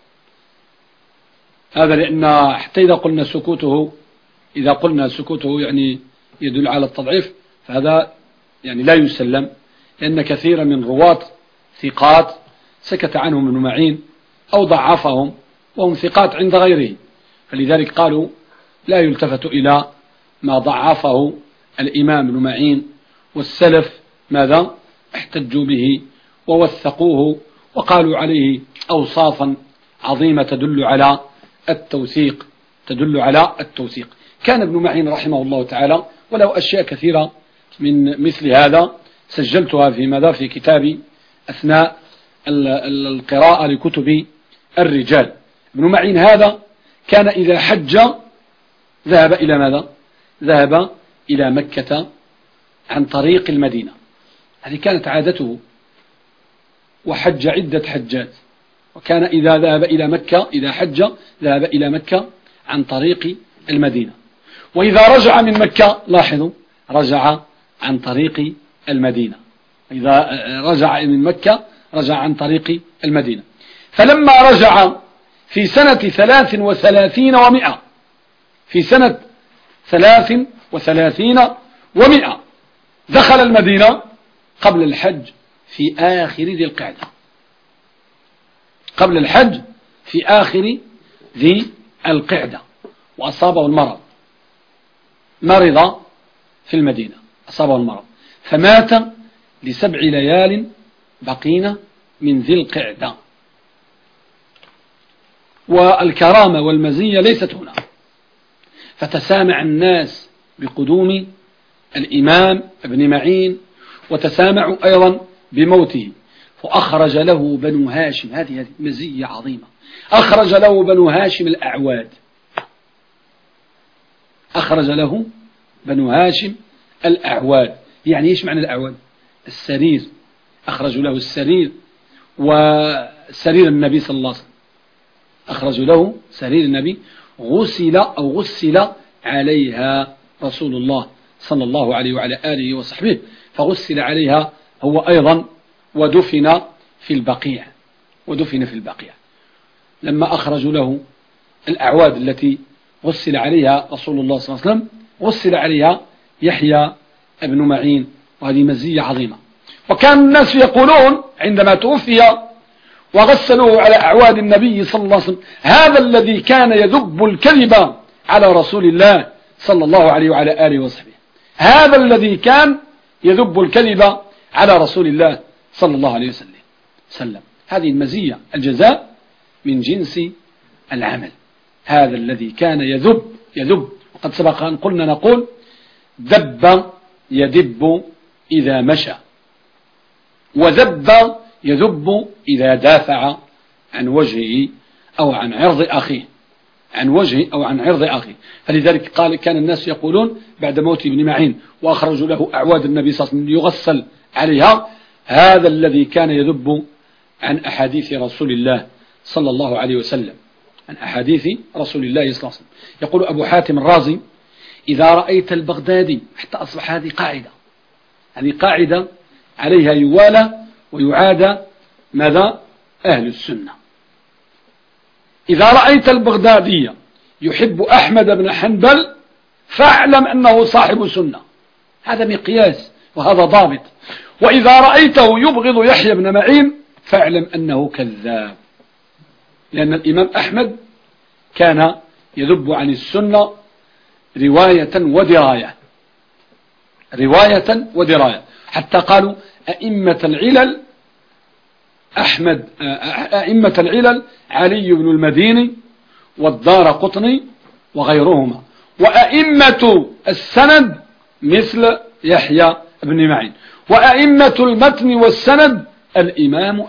هذا لأن حتى إذا قلنا سكوته يعني يدل على التضعيف، فهذا يعني لا يسلم، لأن كثيرا من رواة ثقات سكت عنهم ابن معين أو ضعفهم وهم ثقات عند غيره، فلذلك قالوا لا يلتفت إلى ما ضعفه الإمام ابن معين، والسلف ماذا احتجوا به ووثقوه وقالوا عليه أوصافا عظيمة تدل على التوثيق. كان ابن معين رحمه الله تعالى ولو أشياء كثيرة من مثل هذا سجلتها في كتابي أثناء القراءة لكتب الرجال. ابن معين هذا كان إذا حج ذهب إلى ماذا؟ ذهب إلى مكة عن طريق المدينة. هذه كانت عادته، وحج عدة حجات، وكان إذا ذهب إلى مكة إذا حج ذهب إلى مكة عن طريق المدينة، وإذا رجع من مكة لاحظوا رجع عن طريق المدينة، إذا رجع من مكة رجع عن طريق المدينة. فلما رجع في سنة 33 و100 في سنة 33 و100 دخل المدينة قبل الحج في آخر ذي القعدة، قبل الحج في آخر ذي القعدة، وأصابه المرض، مرض في المدينة أصابه المرض فمات ل7 ليال بقين من ذي القعدة. والكرامة والمزية ليست هنا، فتسامع الناس بقدوم الإمام ابن معين، وتسامعوا أيضا بموته، فأخرج له بنو هاشم، هذه مزية عظيمة، أخرج له بنو هاشم الأعواد، أخرج له بنو هاشم الأعواد. يعني إيش معنى الأعواد؟ السرير، أخرجوا له السرير، وسرير النبي صلى الله عليه وسلم أخرجوا له سرير النبي، غسل عليها رسول الله صلى الله عليه وعلى آله وصحبه، فغسل عليها هو أيضا، ودفن في البقيع، لما أخرجوا له الأعواد التي غسل عليها رسول الله صلى الله عليه وسلم، غسل عليها يحيى ابن معين، وهذه مزية عظيمة. وكان الناس يقولون عندما توفي وغسلوه على أعواد النبي صلى الله عليه وسلم: هذا الذي كان يذب الكذب على رسول الله صلى الله عليه وعلى آله وصحبه، هذا الذي كان يذب الكذب على رسول الله صلى الله عليه وسلم. هذه المزية، الجزاء من جنس العمل. هذا الذي كان يذب، وقد سبق أن قلنا نقول دب يدب إذا مشى، وذب يذب إذا دافع عن وجهه أو عن عرض أخيه، فلذلك قال كان الناس يقولون بعد موت ابن معين وأخرجوا له أعواد النبي صلى الله عليه وسلم يغسل عليها: هذا الذي كان يذب عن أحاديث رسول الله صلى الله عليه وسلم، عن أحاديث رسول الله صلى الله عليه وسلم. يقول أبو حاتم الرازي: إذا رأيت البغدادي، حتى أصبح هذه قاعدة عليها يوالى ويعادى ماذا؟ أهل السنة. إذا رأيت البغدادي يحب أحمد بن حنبل فاعلم أنه صاحب سنة، هذا مقياس وهذا ضابط. وإذا رأيته يبغض يحيى بن معين فاعلم أنه كذاب، لأن الإمام أحمد كان يذب عن السنة رواية ودراية، حتى قالوا أئمة العلل علي بن المديني والدار قطني وغيرهما، وأئمة السند مثل يحيى بن معين، وأئمة المتن والسند الإمام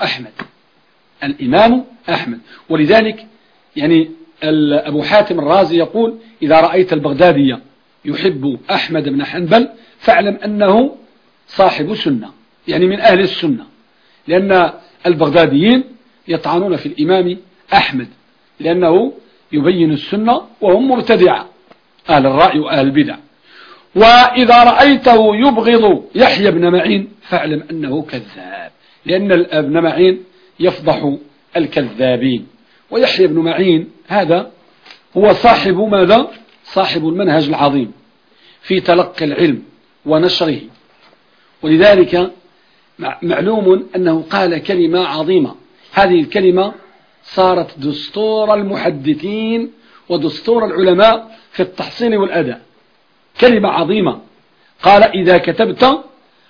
أحمد. ولذلك يعني أبو حاتم الرازي يقول: إذا رأيت البغدادي يحب أحمد بن حنبل فاعلم أنه صاحب سنة، يعني من أهل السنة، لأن البغداديين يطعنون في الإمام أحمد لأنه يبين السنة، وهم مبتدعة، أهل الرأي وأهل البدع. وإذا رأيته يبغض يحيى بن معين فاعلم أنه كذاب، لأن ابن معين يفضح الكذابين. ويحيى بن معين هذا هو صاحب ماذا؟ صاحب المنهج العظيم في تلقي العلم ونشره. ولذلك معلوم أنه قال كلمة عظيمة، هذه الكلمة صارت دستور المحدثين ودستور العلماء في التحصيل والأداء، كلمة عظيمة. قال: إذا كتبت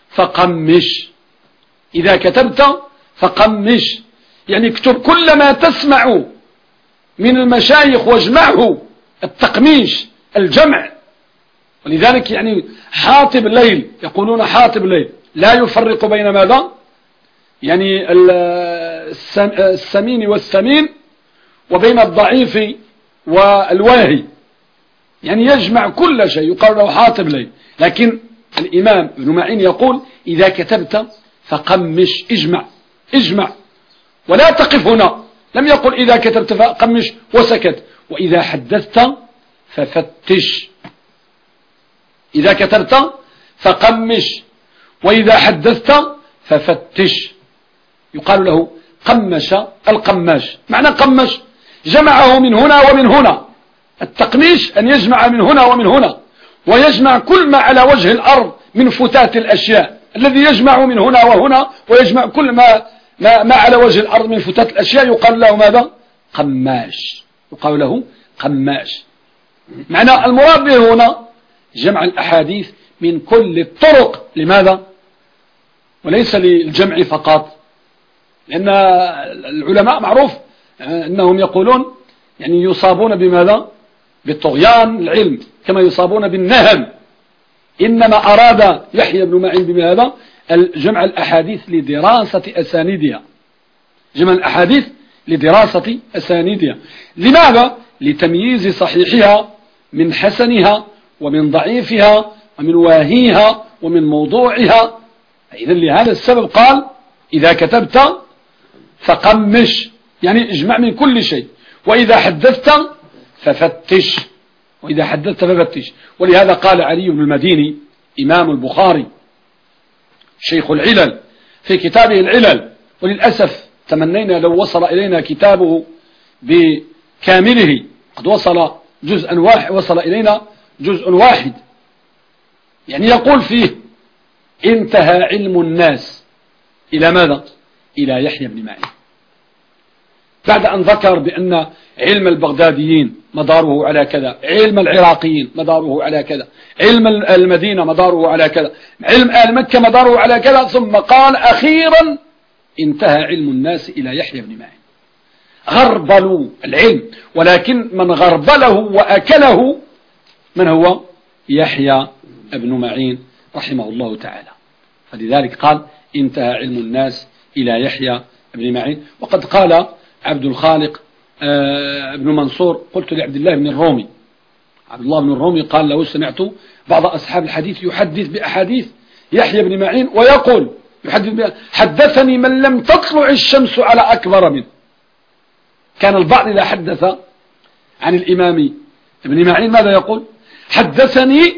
فقمش، يعني اكتب كل ما تسمع من المشايخ واجمعه، التقميش الجمع. ولذلك يعني حاطب الليل، يقولون حاطب الليل لا يفرق بين ماذا؟ يعني السمين والسمين، وبين الضعيف والواهي، يعني يجمع كل شيء، يقال له حاطب الليل. لكن الإمام ابن معين يقول: إذا كتبت فقمش، اجمع ولا تقف هنا. لم يقل إذا كتبت فقمش وسكت. وإذا حدثت ففتش. إذا كتبت فقمش، وإذا حدثت ففتش. يقال له قمش القماش. معنى قمش جمعه من هنا ومن هنا. التقميش أن يجمع من هنا ومن هنا، ويجمع كل ما على وجه الأرض من فتات الأشياء. الذي يجمع من هنا وهنا ويجمع كل ما على وجه الأرض من فتات الأشياء يقال له ماذا؟ قماش. يقال له قماش. معنى المراد به هنا جمع الأحاديث من كل الطرق. لماذا؟ وليس للجمع فقط، لأن العلماء معروف أنهم يقولون يعني يصابون بماذا؟ بالطغيان العلم، كما يصابون بالنهم. إنما أراد يحيى بن معين بهذا جمع الأحاديث لدراسة أسانيدها. جمع الأحاديث لدراسة أسانيدها. لماذا؟ لتمييز صحيحها من حسنها ومن ضعيفها ومن واهيها ومن موضوعها. إذن لهذا السبب قال إذا كتبت فقمش، يعني اجمع من كل شيء. وإذا حدثت ففتش. وإذا حدثت ففتش. ولهذا قال علي بن المديني إمام البخاري شيخ العلل في كتابه العلل، وللأسف تمنينا لو وصل إلينا كتابه بكامله. قد وصل جزءا واحد، وصل إلينا جزء واحد. يعني يقول فيه انتهى علم الناس إلى ماذا؟ إلى يحيى بن معين. بعد أن ذكر بأن علم البغداديين مداره على كذا، علم العراقيين مداره على كذا، علم المدينة مداره على كذا، علم آل مكة مداره على كذا، ثم قال أخيرا انتهى علم الناس إلى يحيى بن معين. غربلوا العلم، ولكن من غربله وأكله من هو؟ يحيى بن معين رحمه الله تعالى. فلذلك قال انتهى علم الناس إلى يحيى بن معين. وقد قال عبد الخالق ابن منصور قلت لعبد الله بن الرومي، عبد الله بن الرومي قال له سمعت بعض أصحاب الحديث يحدث بأحاديث يحيى بن معين ويقول يحدث حدثني من لم تطلع الشمس على أكبر منه. كان البعض إذا حدث عن الإمام ابن معين ماذا يقول؟ حدثني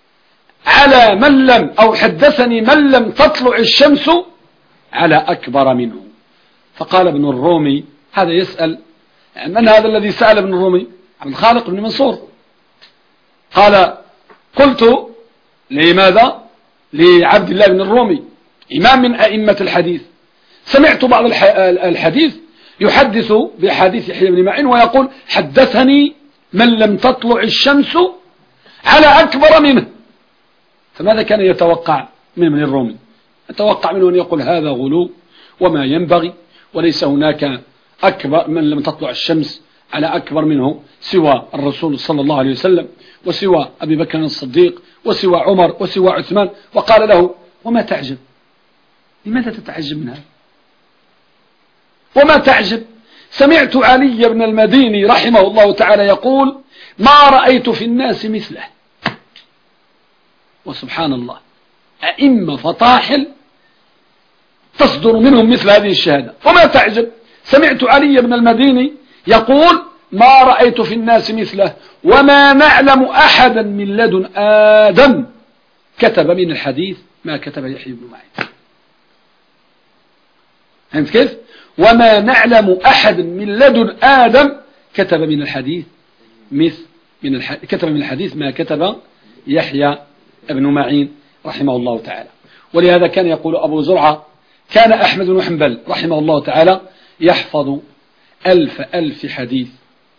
على من لم، أو حدثني من لم تطلع الشمس على أكبر منه. فقال ابن الرومي هذا يسأل من هذا الذي سأل ابن الرومي؟ عبد الخالق بن منصور. قال قلت لماذا؟ لعبد الله بن الرومي إمام من أئمة الحديث، سمعت بعض الحديث يحدث بحديث يحيى بن معين ويقول حدثني من لم تطلع الشمس على أكبر منه. فماذا كان يتوقع من ابن الرومي؟ يتوقع منه أن يقول هذا غلو وما ينبغي، وليس هناك أكبر من لم تطلع الشمس على أكبر منه سوى الرسول صلى الله عليه وسلم، وسوى أبي بكر الصديق، وسوى عمر، وسوى عثمان. وقال له وما تعجب؟ لماذا تتعجب من هذا؟ وما تعجب؟ سمعت علي بن المديني رحمه الله تعالى يقول ما رأيت في الناس مثله. وسبحان الله، أئمة فطاحل تصدر منهم مثل هذه الشهادة. وما تعجب؟ سمعت علي بن المديني يقول ما رأيت في الناس مثله، وما نعلم أحدا من لدن آدم كتب من الحديث ما كتب يحيى بن معين. فهمت كيف؟ وما نعلم أحد من لدن آدم كتب من الحديث كتب من الحديث ما كتب يحيى بن معين رحمه الله تعالى. ولهذا كان يقول أبو زرعة كان أحمد بن حنبل رحمه الله تعالى يحفظ ألف حديث،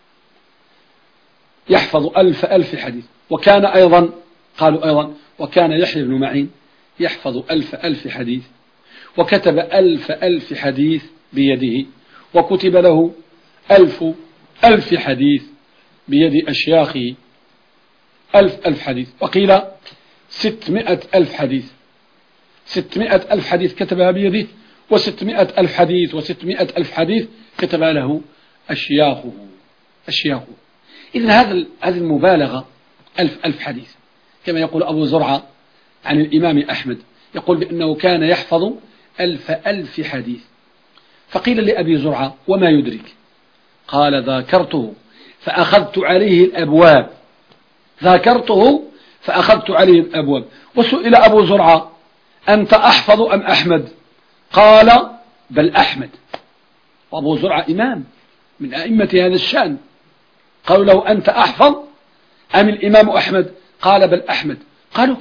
يحفظ ألف حديث. وكان أيضا قالوا أيضا وكان يحيى بن معين يحفظ ألف حديث، وكتب ألف حديث بيده، وكتب له ألف حديث بيد أشياخه. ألف حديث، وقيل 600,000 حديث. 600,000 حديث كتبها بيده، و600,000 حديث و600,000 حديث كتبها له أشياخه. إذن هذه المبالغة ألف حديث، كما يقول أبو زرعة عن الإمام أحمد، يقول بأنه كان يحفظ ألف حديث. فقيل لأبي زرعة وما يدرك؟ قال ذاكرته فأخذت عليه الأبواب، ذاكرته فأخذت عليه الأبواب. وسئل أبو زرعة أنت أحفظ أم أحمد؟ قال بل أحمد. وأبو زرعة إمام من أئمة هذا الشأن. قالوا له أنت أحفظ أم الإمام أحمد؟ قال بل أحمد. قالوا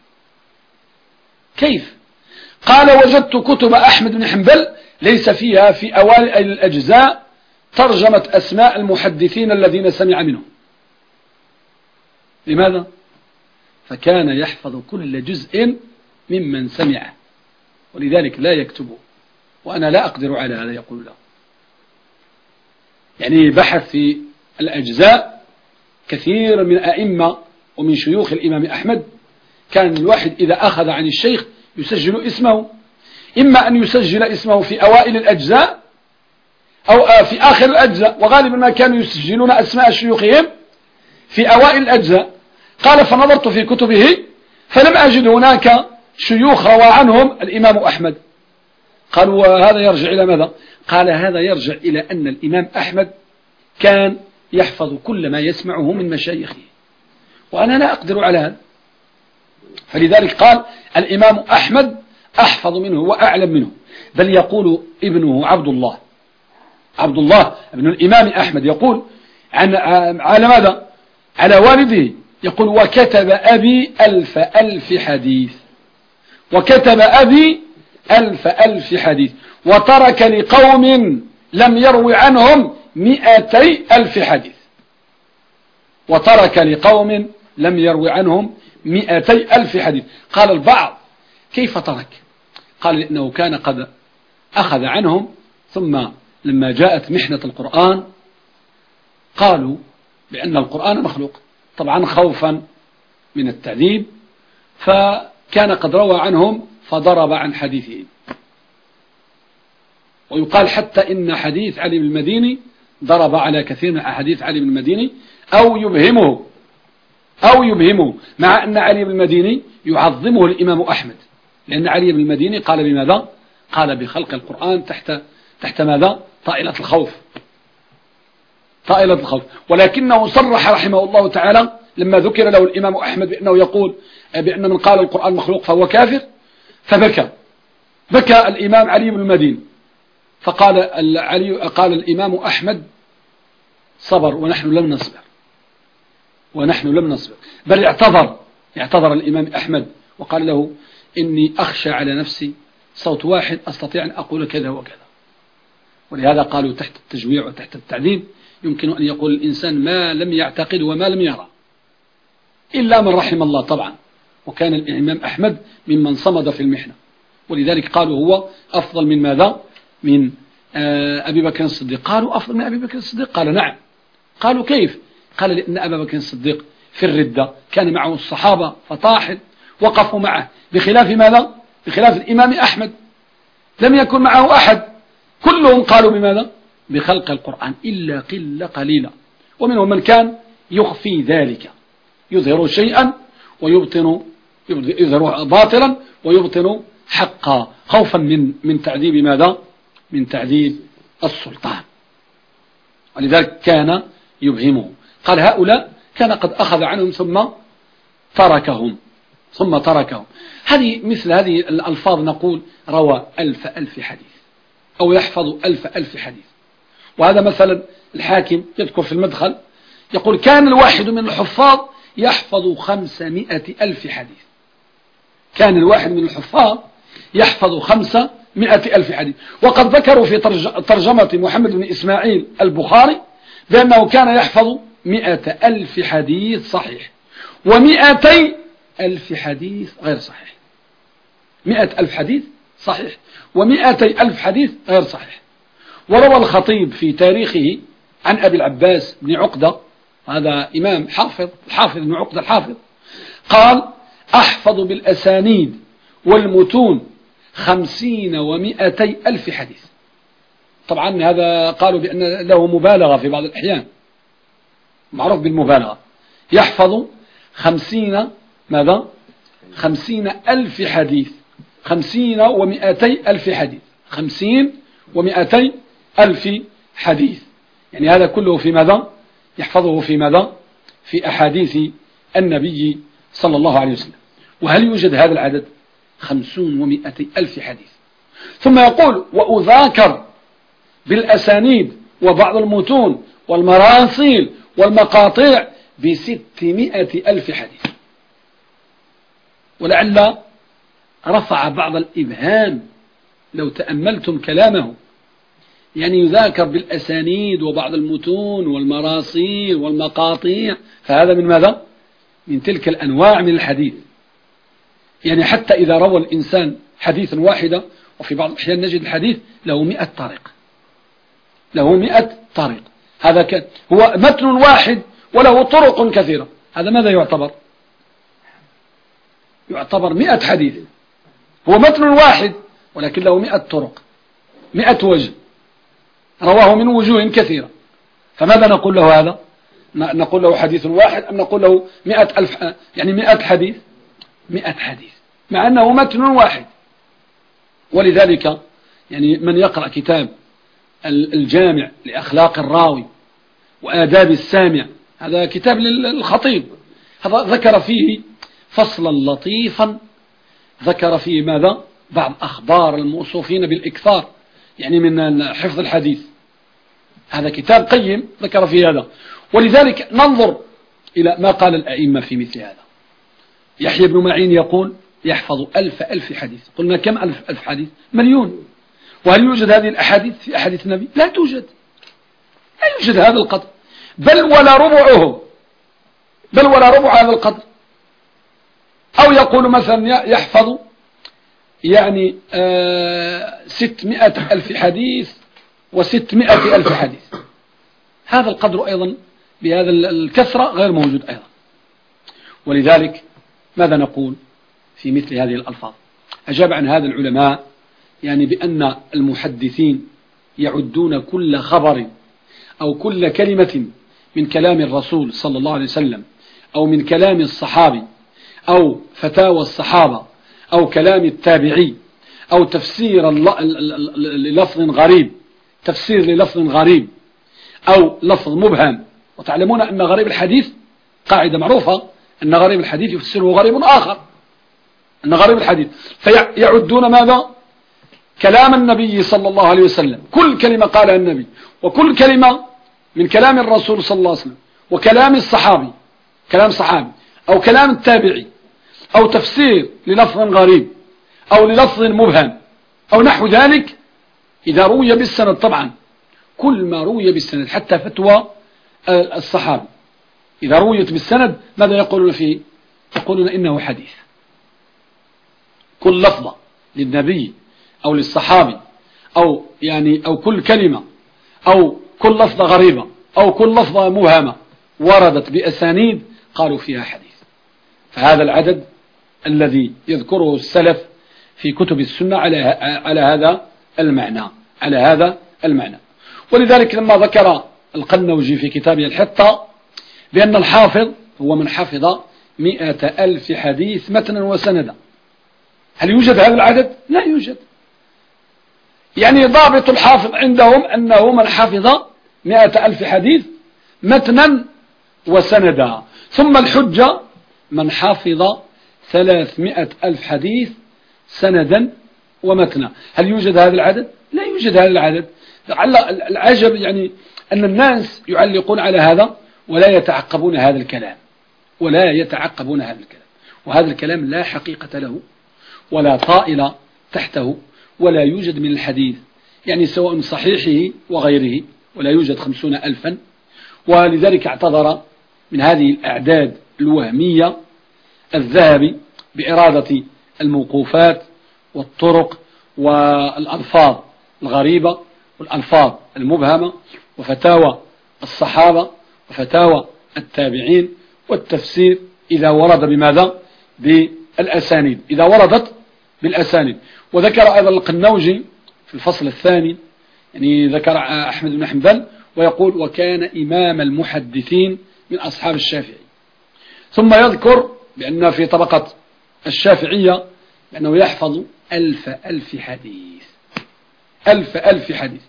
كيف؟ قال وجدت كتب أحمد بن حنبل ليس فيها في أوائل الأجزاء ترجمة أسماء المحدثين الذين سمع منهم. لماذا؟ فكان يحفظ كل جزء ممن سمعه، ولذلك لا يكتبه، وأنا لا أقدر على هذا يقول له. يعني بحث في الأجزاء كثير من أئمة ومن شيوخ الإمام أحمد كان الواحد إذا أخذ عن الشيخ يسجل اسمه، إما أن يسجل اسمه في أوائل الأجزاء أو في آخر الأجزاء، وغالبا ما كانوا يسجلون أسماء شيوخهم في أوائل الأجزاء. قال فنظرت في كتبه فلم أجد هناك شيوخ روى عنهم الإمام أحمد. قالوا وهذا يرجع إلى ماذا؟ قال هذا يرجع إلى أن الإمام أحمد كان يحفظ كل ما يسمعه من مشايخه، وأنا لا أقدر على هذا. فلذلك قال الإمام أحمد أحفظ منه وأعلم منه. بل يقول ابنه عبد الله ابن الإمام أحمد يقول على ماذا؟ على والده، يقول وكتب أبي ألف حديث، وكتب أبي ألف حديث، وترك لقوم لم يروي عنهم 200,000 حديث، وترك لقوم لم يروي عنهم 200,000 حديث. قال البعض كيف ترك؟ قال لأنه كان قد أخذ عنهم، ثم لما جاءت محنة القرآن قالوا بأن القرآن مخلوق، طبعا خوفا من التعذيب، فكان قد روى عنهم فضرب عن حديثهم. ويقال حتى إن حديث علي بن المديني ضرب على كثير من أحاديث علي بن المديني أو يبهمه، مع أن علي بن المديني يعظمه الإمام أحمد، لأن علي بن المديني قال بماذا؟ قال بخلق القرآن تحت ماذا؟ طائلة الخوف. ولكنه صرح رحمه الله تعالى لما ذكر له الإمام أحمد بأنه يقول بأن من قال القرآن مخلوق فهو كافر، بكى الإمام علي بن المديني، فقال قال الإمام أحمد صبر ونحن لم نصبر، بل اعتذر الإمام أحمد وقال له إني أخشى على نفسي صوت واحد أستطيع أن أقول كذا وكذا. ولهذا قالوا تحت التجويع وتحت التعذيب يمكن أن يقول الإنسان ما لم يعتقد وما لم يرى، إلا من رحم الله طبعا. وكان الإمام أحمد ممن صمد في المحنة، ولذلك قالوا هو أفضل من ماذا؟ من أبي بكر الصديق. قالوا أفضل من أبي بكر الصديق؟ قال نعم. قالوا كيف؟ قال لأن أبا بكر الصديق في الردة كان معه الصحابة فطاحل وقفوا معه، بخلاف ماذا؟ بخلاف الإمام أحمد لم يكن معه أحد، كلهم قالوا بماذا؟ بخلق القرآن إلا قلة قليلة، ومنهم من كان يخفي ذلك، يظهر شيئا ويبطن، يظهر باطلا ويبطن حقا، خوفا من تعذيب ماذا؟ من تعذيب السلطان. ولذلك كان يبهمه. قال هؤلاء كان قد أخذ عنهم ثم تركهم. مثل هذه الألفاظ نقول روى 1000 حديث أو يحفظ 1000 حديث. وهذا مثلا الحاكم يذكر في المدخل يقول كان الواحد من الحفاظ يحفظ 500,000 حديث. كان الواحد من الحفاظ يحفظ 500,000 حديث. وقد ذكروا في ترجمة محمد بن إسماعيل البخاري بأنه كان يحفظ 100,000 حديث صحيح و200,000 حديث غير صحيح. 100,000 حديث صحيح و200,000 حديث غير صحيح. وروى الخطيب في تاريخه عن أبي العباس بن عقدة، هذا إمام الحافظ بن عقدة الحافظ، قال أحفظ بالأسانيد والمتون 50 و200,000 حديث. طبعا هذا قالوا بأن له مبالغة في بعض الأحيان، معروف بالمبالغة. يحفظ 50,000 حديث، 50 و200,000 حديث، 50 ومئتي ألف حديث. يعني هذا كله في ماذا؟ يحفظه في ماذا؟ في أحاديث النبي صلى الله عليه وسلم. وهل يوجد هذا العدد؟ 500 ألف حديث. ثم يقول وأذاكر بالأسانيد وبعض المتون والمراسيل والمقاطع ب600 ألف حديث. ولعل رفع بعض الإبهام لو تأملتم كلامه، يعني يذاكر بالأسانيد وبعض المتون والمراسيل والمقاطع، فهذا من ماذا؟ من تلك الأنواع من الحديث. يعني حتى إذا روى الإنسان حديثا واحدا، وفي بعض الأحيان نجد الحديث له 100 طريق، له 100 طريق. هذا هو متن واحد وله طرق كثيرة، هذا ماذا يعتبر؟ يعتبر 100 حديث. هو متن واحد ولكن له 100 طرق، 100 وجه، رواه من وجوه كثيرة. فماذا نقول له هذا؟ نقول له حديث واحد أم نقول له 100 ألف، يعني 100 حديث؟ 100 حديث، مع أنه متن واحد. ولذلك يعني من يقرأ كتاب الجامع لأخلاق الراوي وآداب السامع، هذا كتاب للخطيب، هذا ذكر فيه فصلا لطيفا، ذكر فيه ماذا؟ بعض أخبار الموصوفين بالإكثار، يعني من حفظ الحديث. هذا كتاب قيم ذكر فيه هذا. ولذلك ننظر إلى ما قال الأئمة في مثل هذا. يحيى بن معين يقول يحفظ 1000 حديث. قلنا كم 1000 حديث؟ مليون. وهل يوجد هذه الأحاديث في أحاديث النبي؟ لا توجد، لا يوجد هذا القدر، بل ولا ربعه، بل ولا ربع هذا القدر. أو يقول مثلا يحفظ يعني 600 ألف حديث و600 ألف حديث. هذا القدر أيضا بهذا الكثرة غير موجود أيضا. ولذلك ماذا نقول في مثل هذه الألفاظ؟ أجاب عن هذا العلماء يعني بأن المحدثين يعدون كل خبر أو كل كلمة من كلام الرسول صلى الله عليه وسلم أو من كلام الصحابي أو فتاوى الصحابة أو كلام التابعي أو تفسير للفظ غريب، تفسير للفظ غريب أو لفظ مبهم. وتعلمون أن غريب الحديث قاعدة معروفة، أن غريب الحديث يفسره غريب آخر، أن غريب الحديث. فيعدون ماذا؟ كلام النبي صلى الله عليه وسلم، كل كلمة قالها النبي، وكل كلمة من كلام الرسول صلى الله عليه وسلم، وكلام الصحابي، كلام صحابي أو كلام التابعي أو تفسير للفظ غريب أو للفظ مبهم أو نحو ذلك. إذا روي بالسند، طبعا كل ما روي بالسند حتى فتوى الصحابي إذا رويت بالسند ماذا يقولون فيه؟ يقولون إنه حديث. كل لفظة للنبي أو للصحابي أو يعني أو كل كلمة أو كل لفظة غريبة أو كل لفظة مبهمة وردت بأسانيد قالوا فيها حديث. فهذا العدد الذي يذكره السلف في كتب السنة على هذا المعنى، على هذا المعنى. ولذلك لما ذكر القنوجي في كتابه الحطة بأن الحافظ هو من حفظ 100 ألف حديث متنا وسندا، هل يوجد هذا العدد؟ لا يوجد. يعني ضابط الحافظ عندهم أنه من حفظ 100 ألف حديث متنا وسندا. ثم الحجة من حفظ 300 ألف حديث سندا ومتنا. هل يوجد هذا العدد؟ لا يوجد هذا العدد. العجب يعني أن الناس يعلقون على هذا ولا يتعقبون هذا الكلام، ولا يتعقبون هذا الكلام. وهذا الكلام لا حقيقة له ولا طائل تحته، ولا يوجد من الحديث يعني سواء صحيحه وغيره، ولا يوجد 50 ألفا. ولذلك اعتذر من هذه الأعداد الوهمية الذهبي بإرادة الموقوفات والطرق والألفاظ الغريبة والألفاظ المبهمة وفتاوى الصحابة وفتاوى التابعين والتفسير إذا ورد بماذا؟ بالأسانيد، إذا وردت بالأسانيد. وذكر أيضا القنوجي في الفصل الثاني، يعني ذكر أحمد بن حنبل ويقول وكان إمام المحدثين من أصحاب الشافعي. ثم يذكر بأن في طبقة الشافعية بأنه يحفظ 1000 حديث، ألف حديث.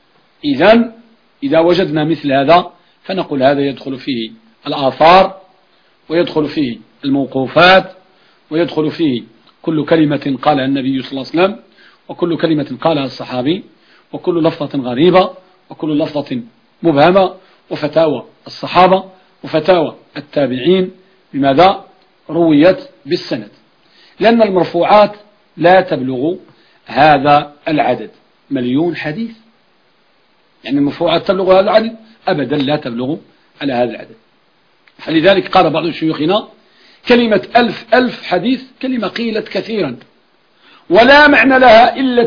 إذا وجدنا مثل هذا فنقول هذا يدخل فيه الآثار، ويدخل فيه الموقوفات، ويدخل فيه كل كلمة قالها النبي صلى الله عليه وسلم، وكل كلمة قالها الصحابي، وكل لفظة غريبة، وكل لفظة مبهمة، وفتاوى الصحابة، وفتاوى التابعين بماذا رويت بالسند، لأن المرفوعات لا تبلغ هذا العدد 1,000,000 حديث. يعني المرفوعات تبلغ هذا العدد؟ أبدا لا تبلغ على هذا العدد. فلذلك قال بعض شيوخنا كلمة ألف حديث كلمة قيلت كثيرا ولا معنى لها إلا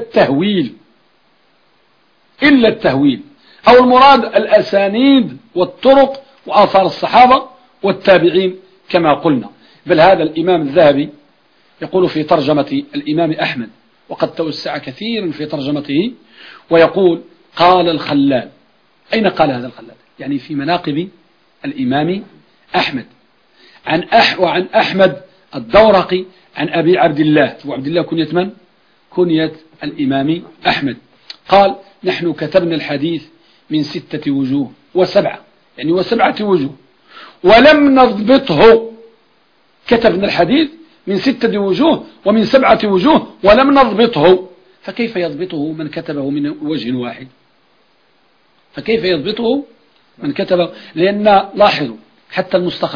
التهويل، أو المراد الأسانيد والطرق وآثار الصحابة والتابعين كما قلنا. بل هذا الإمام الذهبي يقول في ترجمة الإمام أحمد، وقد توسع كثيرا في ترجمته، ويقول قال الخلال. أين قال هذا الخلال؟ يعني في مناقب الإمام أحمد، وعن أحمد الدورقي عن أبي عبد الله. أبو عبد الله كنية من؟ كنية الإمام أحمد. قال نحن كتبنا الحديث من 6 وجوه و7، يعني و7 وجوه، ولم نضبطه. كتبنا الحديث من 6 وجوه ومن 7 وجوه ولم نضبطه، فكيف يضبطه من كتبه من وجه واحد؟ فكيف يضبطه من كتبه؟ لأن لاحظوا حتى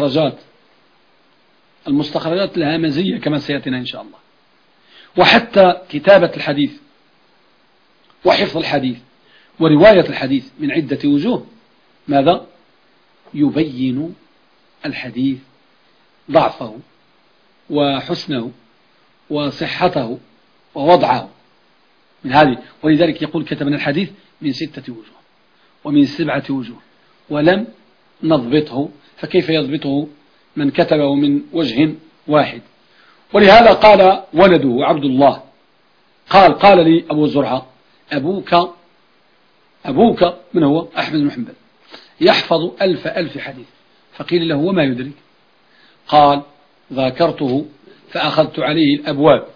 المستخرجات لها مزية كما سيأتينا إن شاء الله. وحتى كتابة الحديث وحفظ الحديث ورواية الحديث من عدة وجوه ماذا؟ يبين الحديث ضعفه وحسنه وصحته ووضعه من هذه. ولذلك يقول كتبنا الحديث من 6 وجوه ومن 7 وجوه ولم نضبطه، فكيف يضبطه من كتبه من وجه واحد؟ ولهذا قال ولده عبد الله قال لي أبو زرعة أبوك من هو؟ أحمد بن حنبل يحفظ ألف حديث. فقيل له وما يدرك؟ قال ذاكرته فأخذت عليه الأبواب.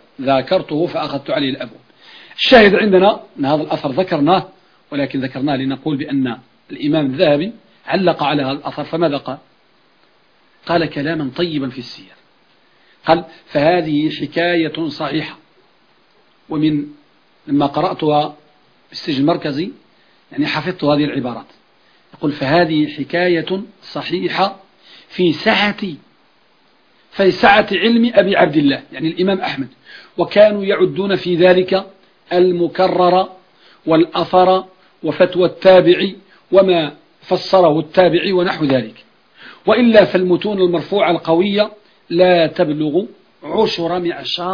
الشاهد عندنا أن هذا الأثر ذكرناه، ولكن ذكرناه لنقول بأن الإمام الذهبي علق على هذا الأثر. فماذا قال كلاما طيبا في السير. قال فهذه حكاية صحيحة. لما قرأتها في السجن المركزي يعني حفظت هذه العبارات. يقول فهذه حكاية صحيحة في سعة علم أبي عبد الله، يعني الإمام أحمد، وكانوا يعدون في ذلك المكرر والأثر وفتوى التابعي وما فسره التابعي ونحو ذلك. وإلا فالمتون المرفوعة القوية لا تبلغ عشر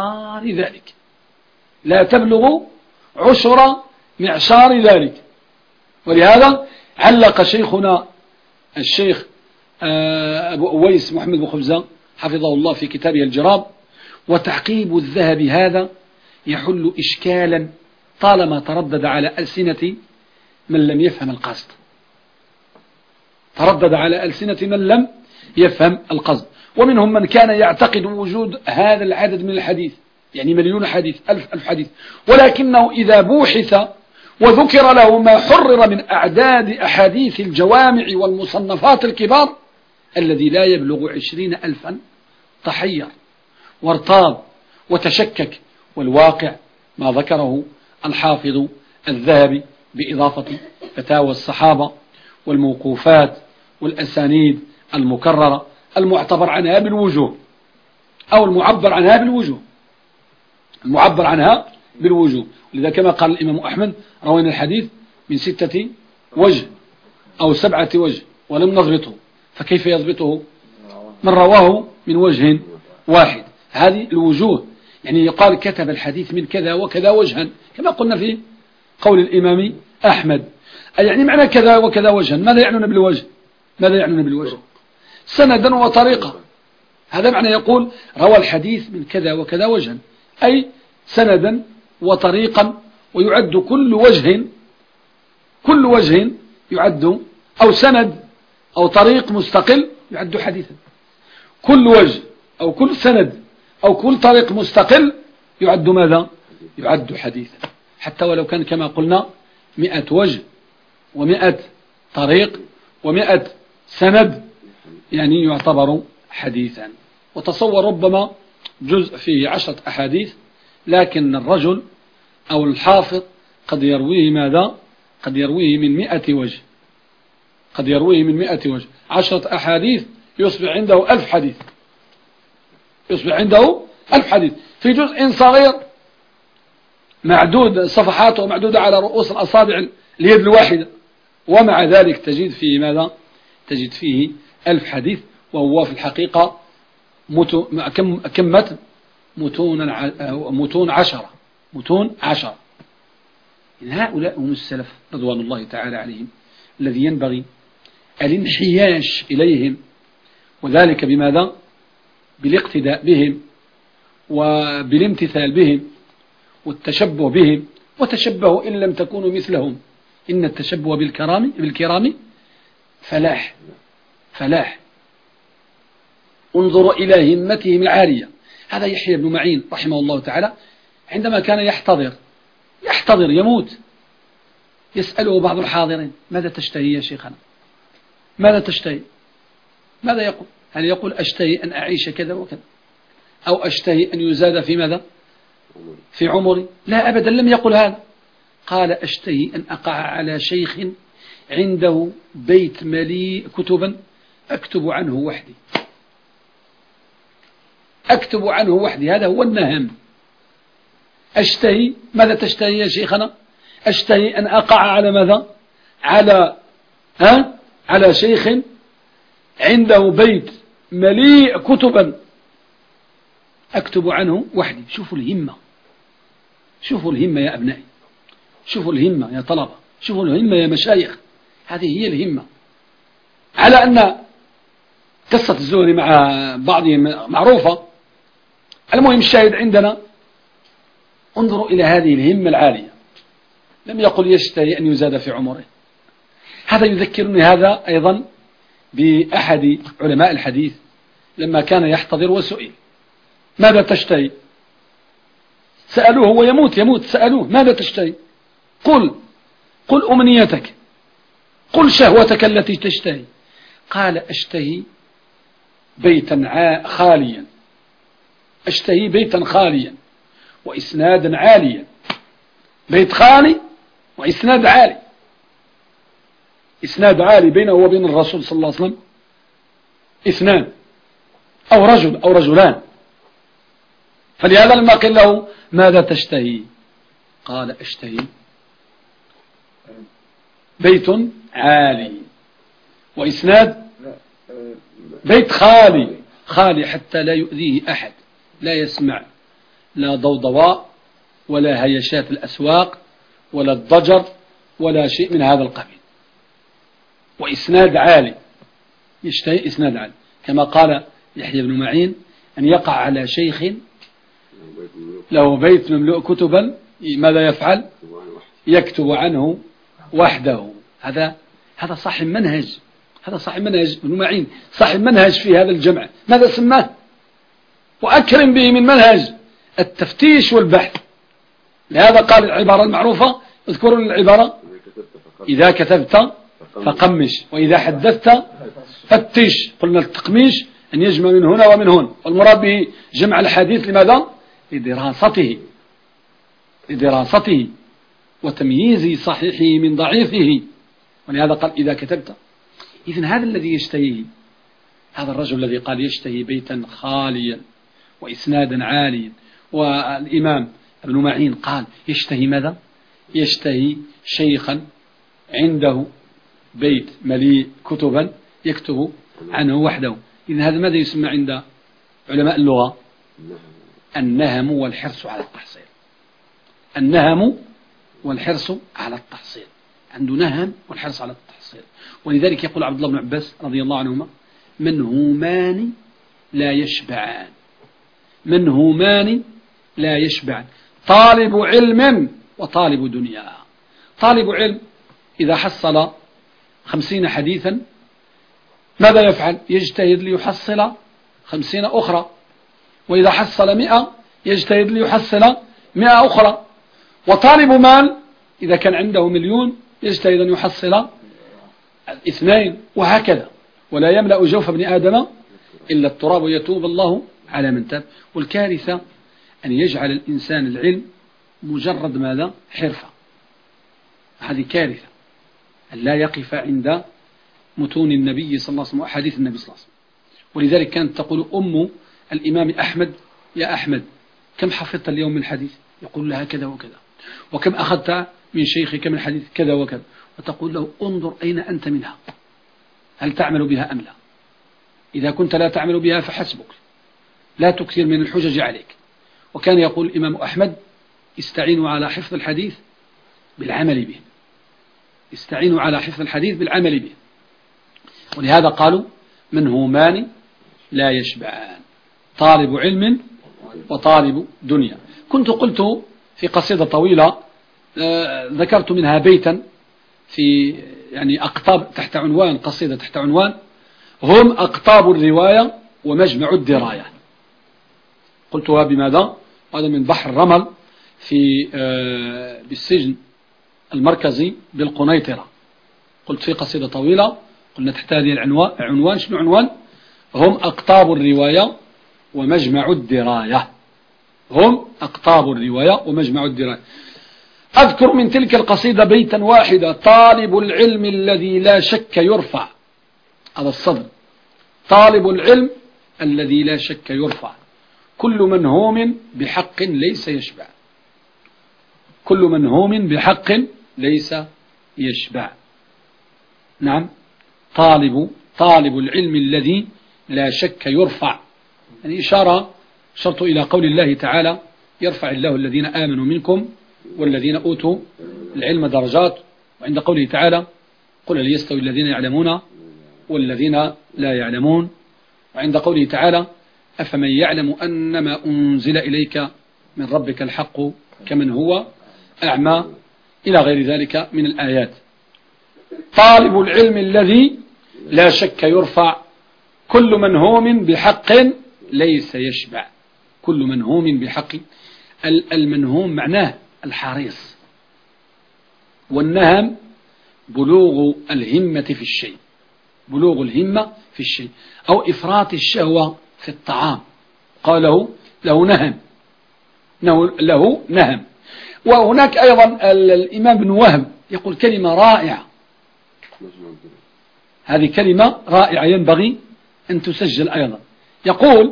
معشار ذلك. ولهذا علق شيخنا الشيخ أبو أويس محمد بن خبزة حفظه الله في كتابه الجراب: وتعقيب الذهب هذا يحل إشكالا طالما تردد على ألسنة من لم يفهم القصد. ومنهم من كان يعتقد وجود هذا العدد من الحديث، يعني 1,000,000 حديث، 1000 حديث، ولكنه إذا بوحث وذكر له ما حرر من أعداد أحاديث الجوامع والمصنفات الكبار الذي لا يبلغ 20,000 تحير وارتاب وتشكك. والواقع ما ذكره الحافظ الذهبي بإضافة فتاوى الصحابة والموقوفات والأسانيد المكررة المعتبر عنها بالوجوه أو المعبر عنها بالوجوه. لذا كما قال الإمام أحمد روينا الحديث من 6 وجه أو 7 وجه ولم نضبطه، فكيف يضبطه من رواه من وجه واحد؟ هذه الوجوه، يعني يقال كتب الحديث من كذا وكذا وجها كما قلنا في قول الإمام أحمد. يعني معنى كذا وكذا وجها، ماذا يعنون بالوجه؟ سندا وطريقة. هذا معنى يقول روى الحديث من كذا وكذا وجها، أي سندا وطريقا، ويعد كل وجه يعد، أو سند أو طريق مستقل يعد حديثا. كل وجه أو كل سند أو كل طريق مستقل يعد ماذا؟ يعد حديثا. حتى ولو كان كما قلنا 100 وجه و100 طريق و100 سند، يعني يعتبر حديثا. وتصور ربما جزء فيه 10 أحاديث، لكن الرجل أو الحافظ قد يرويه ماذا؟ قد يرويه من 100 وجه، قد يرويه من 100 وجه. 10 أحاديث يصبح عنده 1000 حديث، يصبح عنده 1000 حديث في جزء صغير معدود صفحاته معدودة على رؤوس الأصابع اليد الواحدة، ومع ذلك تجد فيه ماذا؟ تجد فيه 1000 حديث، وهو في الحقيقة كم متن؟ متون 10 متون 10. هؤلاء هم السلف رضوان الله تعالى عليهم، الذي ينبغي الانحياش إليهم، وذلك بماذا؟ بالاقتداء بهم وبالامتثال بهم والتشبه بهم. وتشبهوا إن لم تكونوا مثلهم، إن التشبه بالكرام فلاح. انظروا إلى همتهم العالية. هذا يحيى بن معين رحمه الله تعالى عندما كان يحتضر يموت، يسأله بعض الحاضرين: ماذا تشتهي يا شيخنا؟ ماذا تشتهي؟ ماذا يقول؟ هل يقول أشتهي أن أعيش كذا وكذا، أو أشتهي أن يزاد في ماذا؟ في عمري؟ لا أبدا، لم يقل هذا. قال: أشتهي أن أقع على شيخ عنده بيت مليء كتبا أكتب عنه وحدي، أكتب عنه وحدي. هذا هو النهم. أشتهي، ماذا تشتهي يا شيخنا؟ أشتهي أن أقع على ماذا؟ على شيخ عنده بيت مليء كتبا أكتب عنه وحدي. شوفوا الهمة، شوفوا الهمة يا أبنائي، شوفوا الهمة يا طلبة، شوفوا الهمة يا مشايخ. هذه هي الهمة. على أن قصة الزهري مع بعضهم معروفة، المهم الشاهد عندنا انظروا إلى هذه الهمة العالية. لم يقل يشتهي أن يزاد في عمره. هذا يذكرني هذا أيضا بأحد علماء الحديث لما كان يحتضر وسئل: ماذا تشتهي؟ سألوه ويموت سألوه: ماذا تشتهي؟ قل أمنيتك، قل شهوتك التي تشتهي. قال: أشتهي بيتا خاليا، أشتهي بيتا خاليا وإسنادا عاليا. بيت خالي وإسناد عالي، إسناد عالي بينه وبين الرسول صلى الله عليه وسلم 2 أو رجل أو رجلان. فلهذا لما قيل له: ماذا تشتهي؟ قال: أشتهي بيت عالي وإسناد بيت خالي حتى لا يؤذيه أحد، لا يسمع لا ضوضواء ولا هيشات الأسواق ولا الضجر ولا شيء من هذا القبيل. وإسناد عالي، يشتهي إسناد عالي، كما قال يحيى بن معين: أن يقع على شيخ له بيت مملوء كتبا ماذا يفعل؟ يكتب عنه وحده. هذا صاحب منهج، هذا صاحب منهج ابن معين، صاحب منهج في هذا الجمع. ماذا سماه؟ وأكرم به من منهج التفتيش والبحث. لهذا قال العبارة المعروفة، اذكروا العبارة: إذا كتبت فقمش، وإذا حدثت فتش. قلنا التقميش أن يجمع من هنا ومن هنا، والمراد به جمع الحديث. لماذا؟ لدراسته وتمييز صحيحه من ضعيفه. ولهذا قال: إذا كتبت. إذن هذا الذي يشتهيه، هذا الرجل الذي قال يشتهي بيتا خاليا وإسنادا عاليا. والإمام ابن معين قال يشتهي ماذا؟ يشتهي شيخا عنده بيت مليء كتبا يكتب عنه وحده. إذن هذا ماذا يسمى عند علماء اللغة؟ النهم والحرص على التحصيل. النهم والحرص على التحصيل، عنده نهم والحرص على التحصيل. ولذلك يقول عبد الله بن عباس رضي الله عنهما: منهومان لا يشبعان، منهومان لا يشبعان، طالب علم وطالب دنيا. طالب علم إذا حصل 50 حديثا ماذا يفعل؟ يجتهد ليحصل 50 أخرى. وإذا حصل 100 يجتهد ليحصل 100 أخرى. وطالب مال إذا كان عنده 1,000,000 يجتهد أن يحصل 2 وهكذا، ولا يملأ جوف ابن آدم إلا التراب ويتوب الله على من تاب. والكارثة أن يجعل الإنسان العلم مجرد ماذا؟ حرفة. هذه كارثة، أن لا يقف عند متون النبي صلى الله عليه وسلم وأحاديث النبي صلى الله عليه وسلم. ولذلك كانت تقول أم الإمام أحمد: يا أحمد كم حفظت اليوم من الحديث؟ يقول لها كذا وكذا. وكم أخذت من شيخك من الحديث؟ كذا وكذا. وتقول له: انظر أين أنت منها، هل تعمل بها أم لا؟ إذا كنت لا تعمل بها فحسبك، لا تكثر من الحجج عليك. وكان يقول الإمام أحمد: استعينوا على حفظ الحديث بالعمل به، استعينوا على حفظ الحديث بالعمل به. ولهذا قالوا: منهومان لا يشبعان، طالب علم وطالب دنيا. كنت قلت في قصيدة طويلة ذكرت منها بيتا في يعني أقطاب تحت عنوان، قصيدة تحت عنوان: هم أقطاب الرواية ومجمع الدراية. قلتها بماذا؟ هذا من بحر الرمل في بالسجن المركزي بالقنيطرة. قلت في قصيدة طويلة، قلنا تحت هذه العنوان. شنو عنوان؟ هم أقطاب الرواية ومجمع الدراية. هم أقطاب الرواية ومجمع الدراية. أذكر من تلك القصيدة بيتا واحدا: طالب العلم الذي لا شك يرفع. هذا الصدر: طالب العلم الذي لا شك يرفع، كل منهوم بحق ليس يشبع. كل منهوم بحق ليس يشبع. نعم، طالب العلم الذي لا شك يرفع، يعني شرط إلى قول الله تعالى: يرفع الله الذين آمنوا منكم والذين أوتوا العلم درجات. وعند قوله تعالى: قل هل يستوي الذين يعلمون والذين لا يعلمون. وعند قوله تعالى: أفمن يعلم أنما أنزل إليك من ربك الحق كمن هو أعمى، إلى غير ذلك من الآيات. طالب العلم الذي لا شك يرفع، كل منهوم بحق ليس يشبع. كل منهوم بحق. المنهوم معناه الحريص، والنهم بلوغ الهمة في الشيء، بلوغ الهمة في الشيء، أو إفراط الشهوة في الطعام. قال له نهم. وهناك أيضا الإمام بن وهب يقول كلمة رائعة، هذه كلمة رائعة ينبغي أن تسجل أيضا. يقول: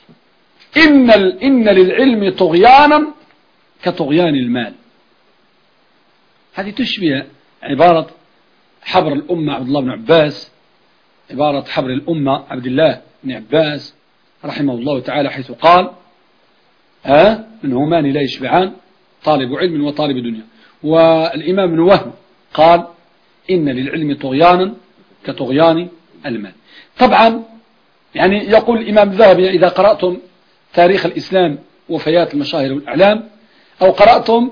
إن للعلم طغيانا كطغيان المال. هذه تشبه عبارة حبر الأمة عبد الله بن عباس، عبارة حبر الأمة عبد الله بن عباس رحمه الله تعالى، حيث قال: منهمان لا يشبعان، طالب علم وطالب دنيا. والإمام بن وهب قال: إن للعلم طغيانا كطغيان المال. طبعا يعني يقول الإمام الذهبي: إذا قرأتم تاريخ الإسلام وفيات المشاهير والأعلام، أو قرأتم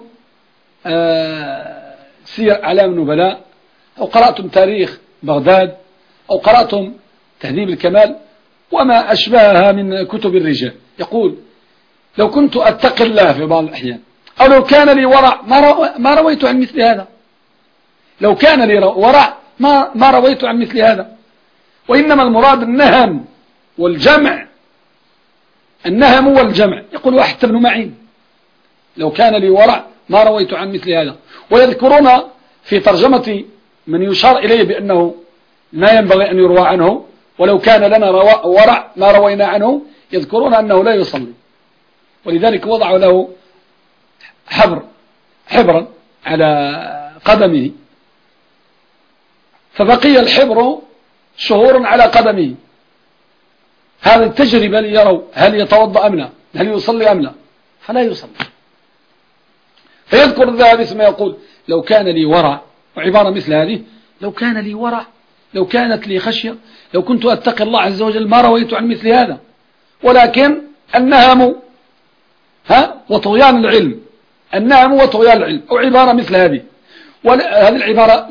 سير أعلام النبلاء، أو قرأتم تاريخ بغداد، أو قرأتم تهذيب الكمال وما أشبهها من كتب الرجال، يقول: لو كنت أتقي الله في بعض الأحيان، أو لو كان لي ورع ما رويت عن مثل هذا. لو كان لي ورع ما رويت عن مثل هذا. وإنما المراد النهم والجمع، النهم والجمع. يقول واحد بن معين: لو كان لي ورع ما رويت عن مثل هذا. ويذكرون في ترجمة من يشار إليه بأنه ما ينبغي أن يروى عنه، ولو كان لنا ورع ما روينا عنه، يذكرون أنه لا يصلي، ولذلك وضعوا له حبرا على قدمه، فبقي الحبر شهور على قدمه. هذه التجربة ليروا هل يتوضأ أم لا، هل يصلي أم لا، فلا يصلي. فيذكر الذهبي ثم يقول: لو كان لي ورع، وعبارة مثل هذه: لو كان لي ورع، لو كانت لي خشية، لو كنت أتقي الله عز وجل ما رويت عن مثل هذا. ولكن النهم وطغيان العلم، النهم وطغيان العلم، أو عبارة مثل هذه. وهذه العبارة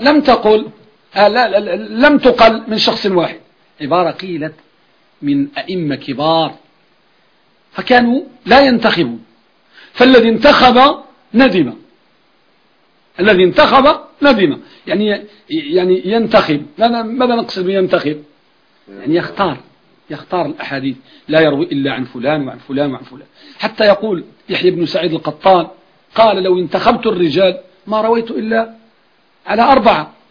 لم تقل من شخص واحد، عبارة قيلت من أئمة كبار، فكانوا لا ينتخبون، فالذي انتخب ندم الذي انتخب ندم. يعني ينتخب. ماذا نقصد بينتخب؟ يعني يختار الأحاديث، لا يروي إلا عن فلان وعن فلان وعن فلان. حتى يقول يحيى بن سعيد القطان قال: لو انتخبت الرجال ما رويت إلا على 4،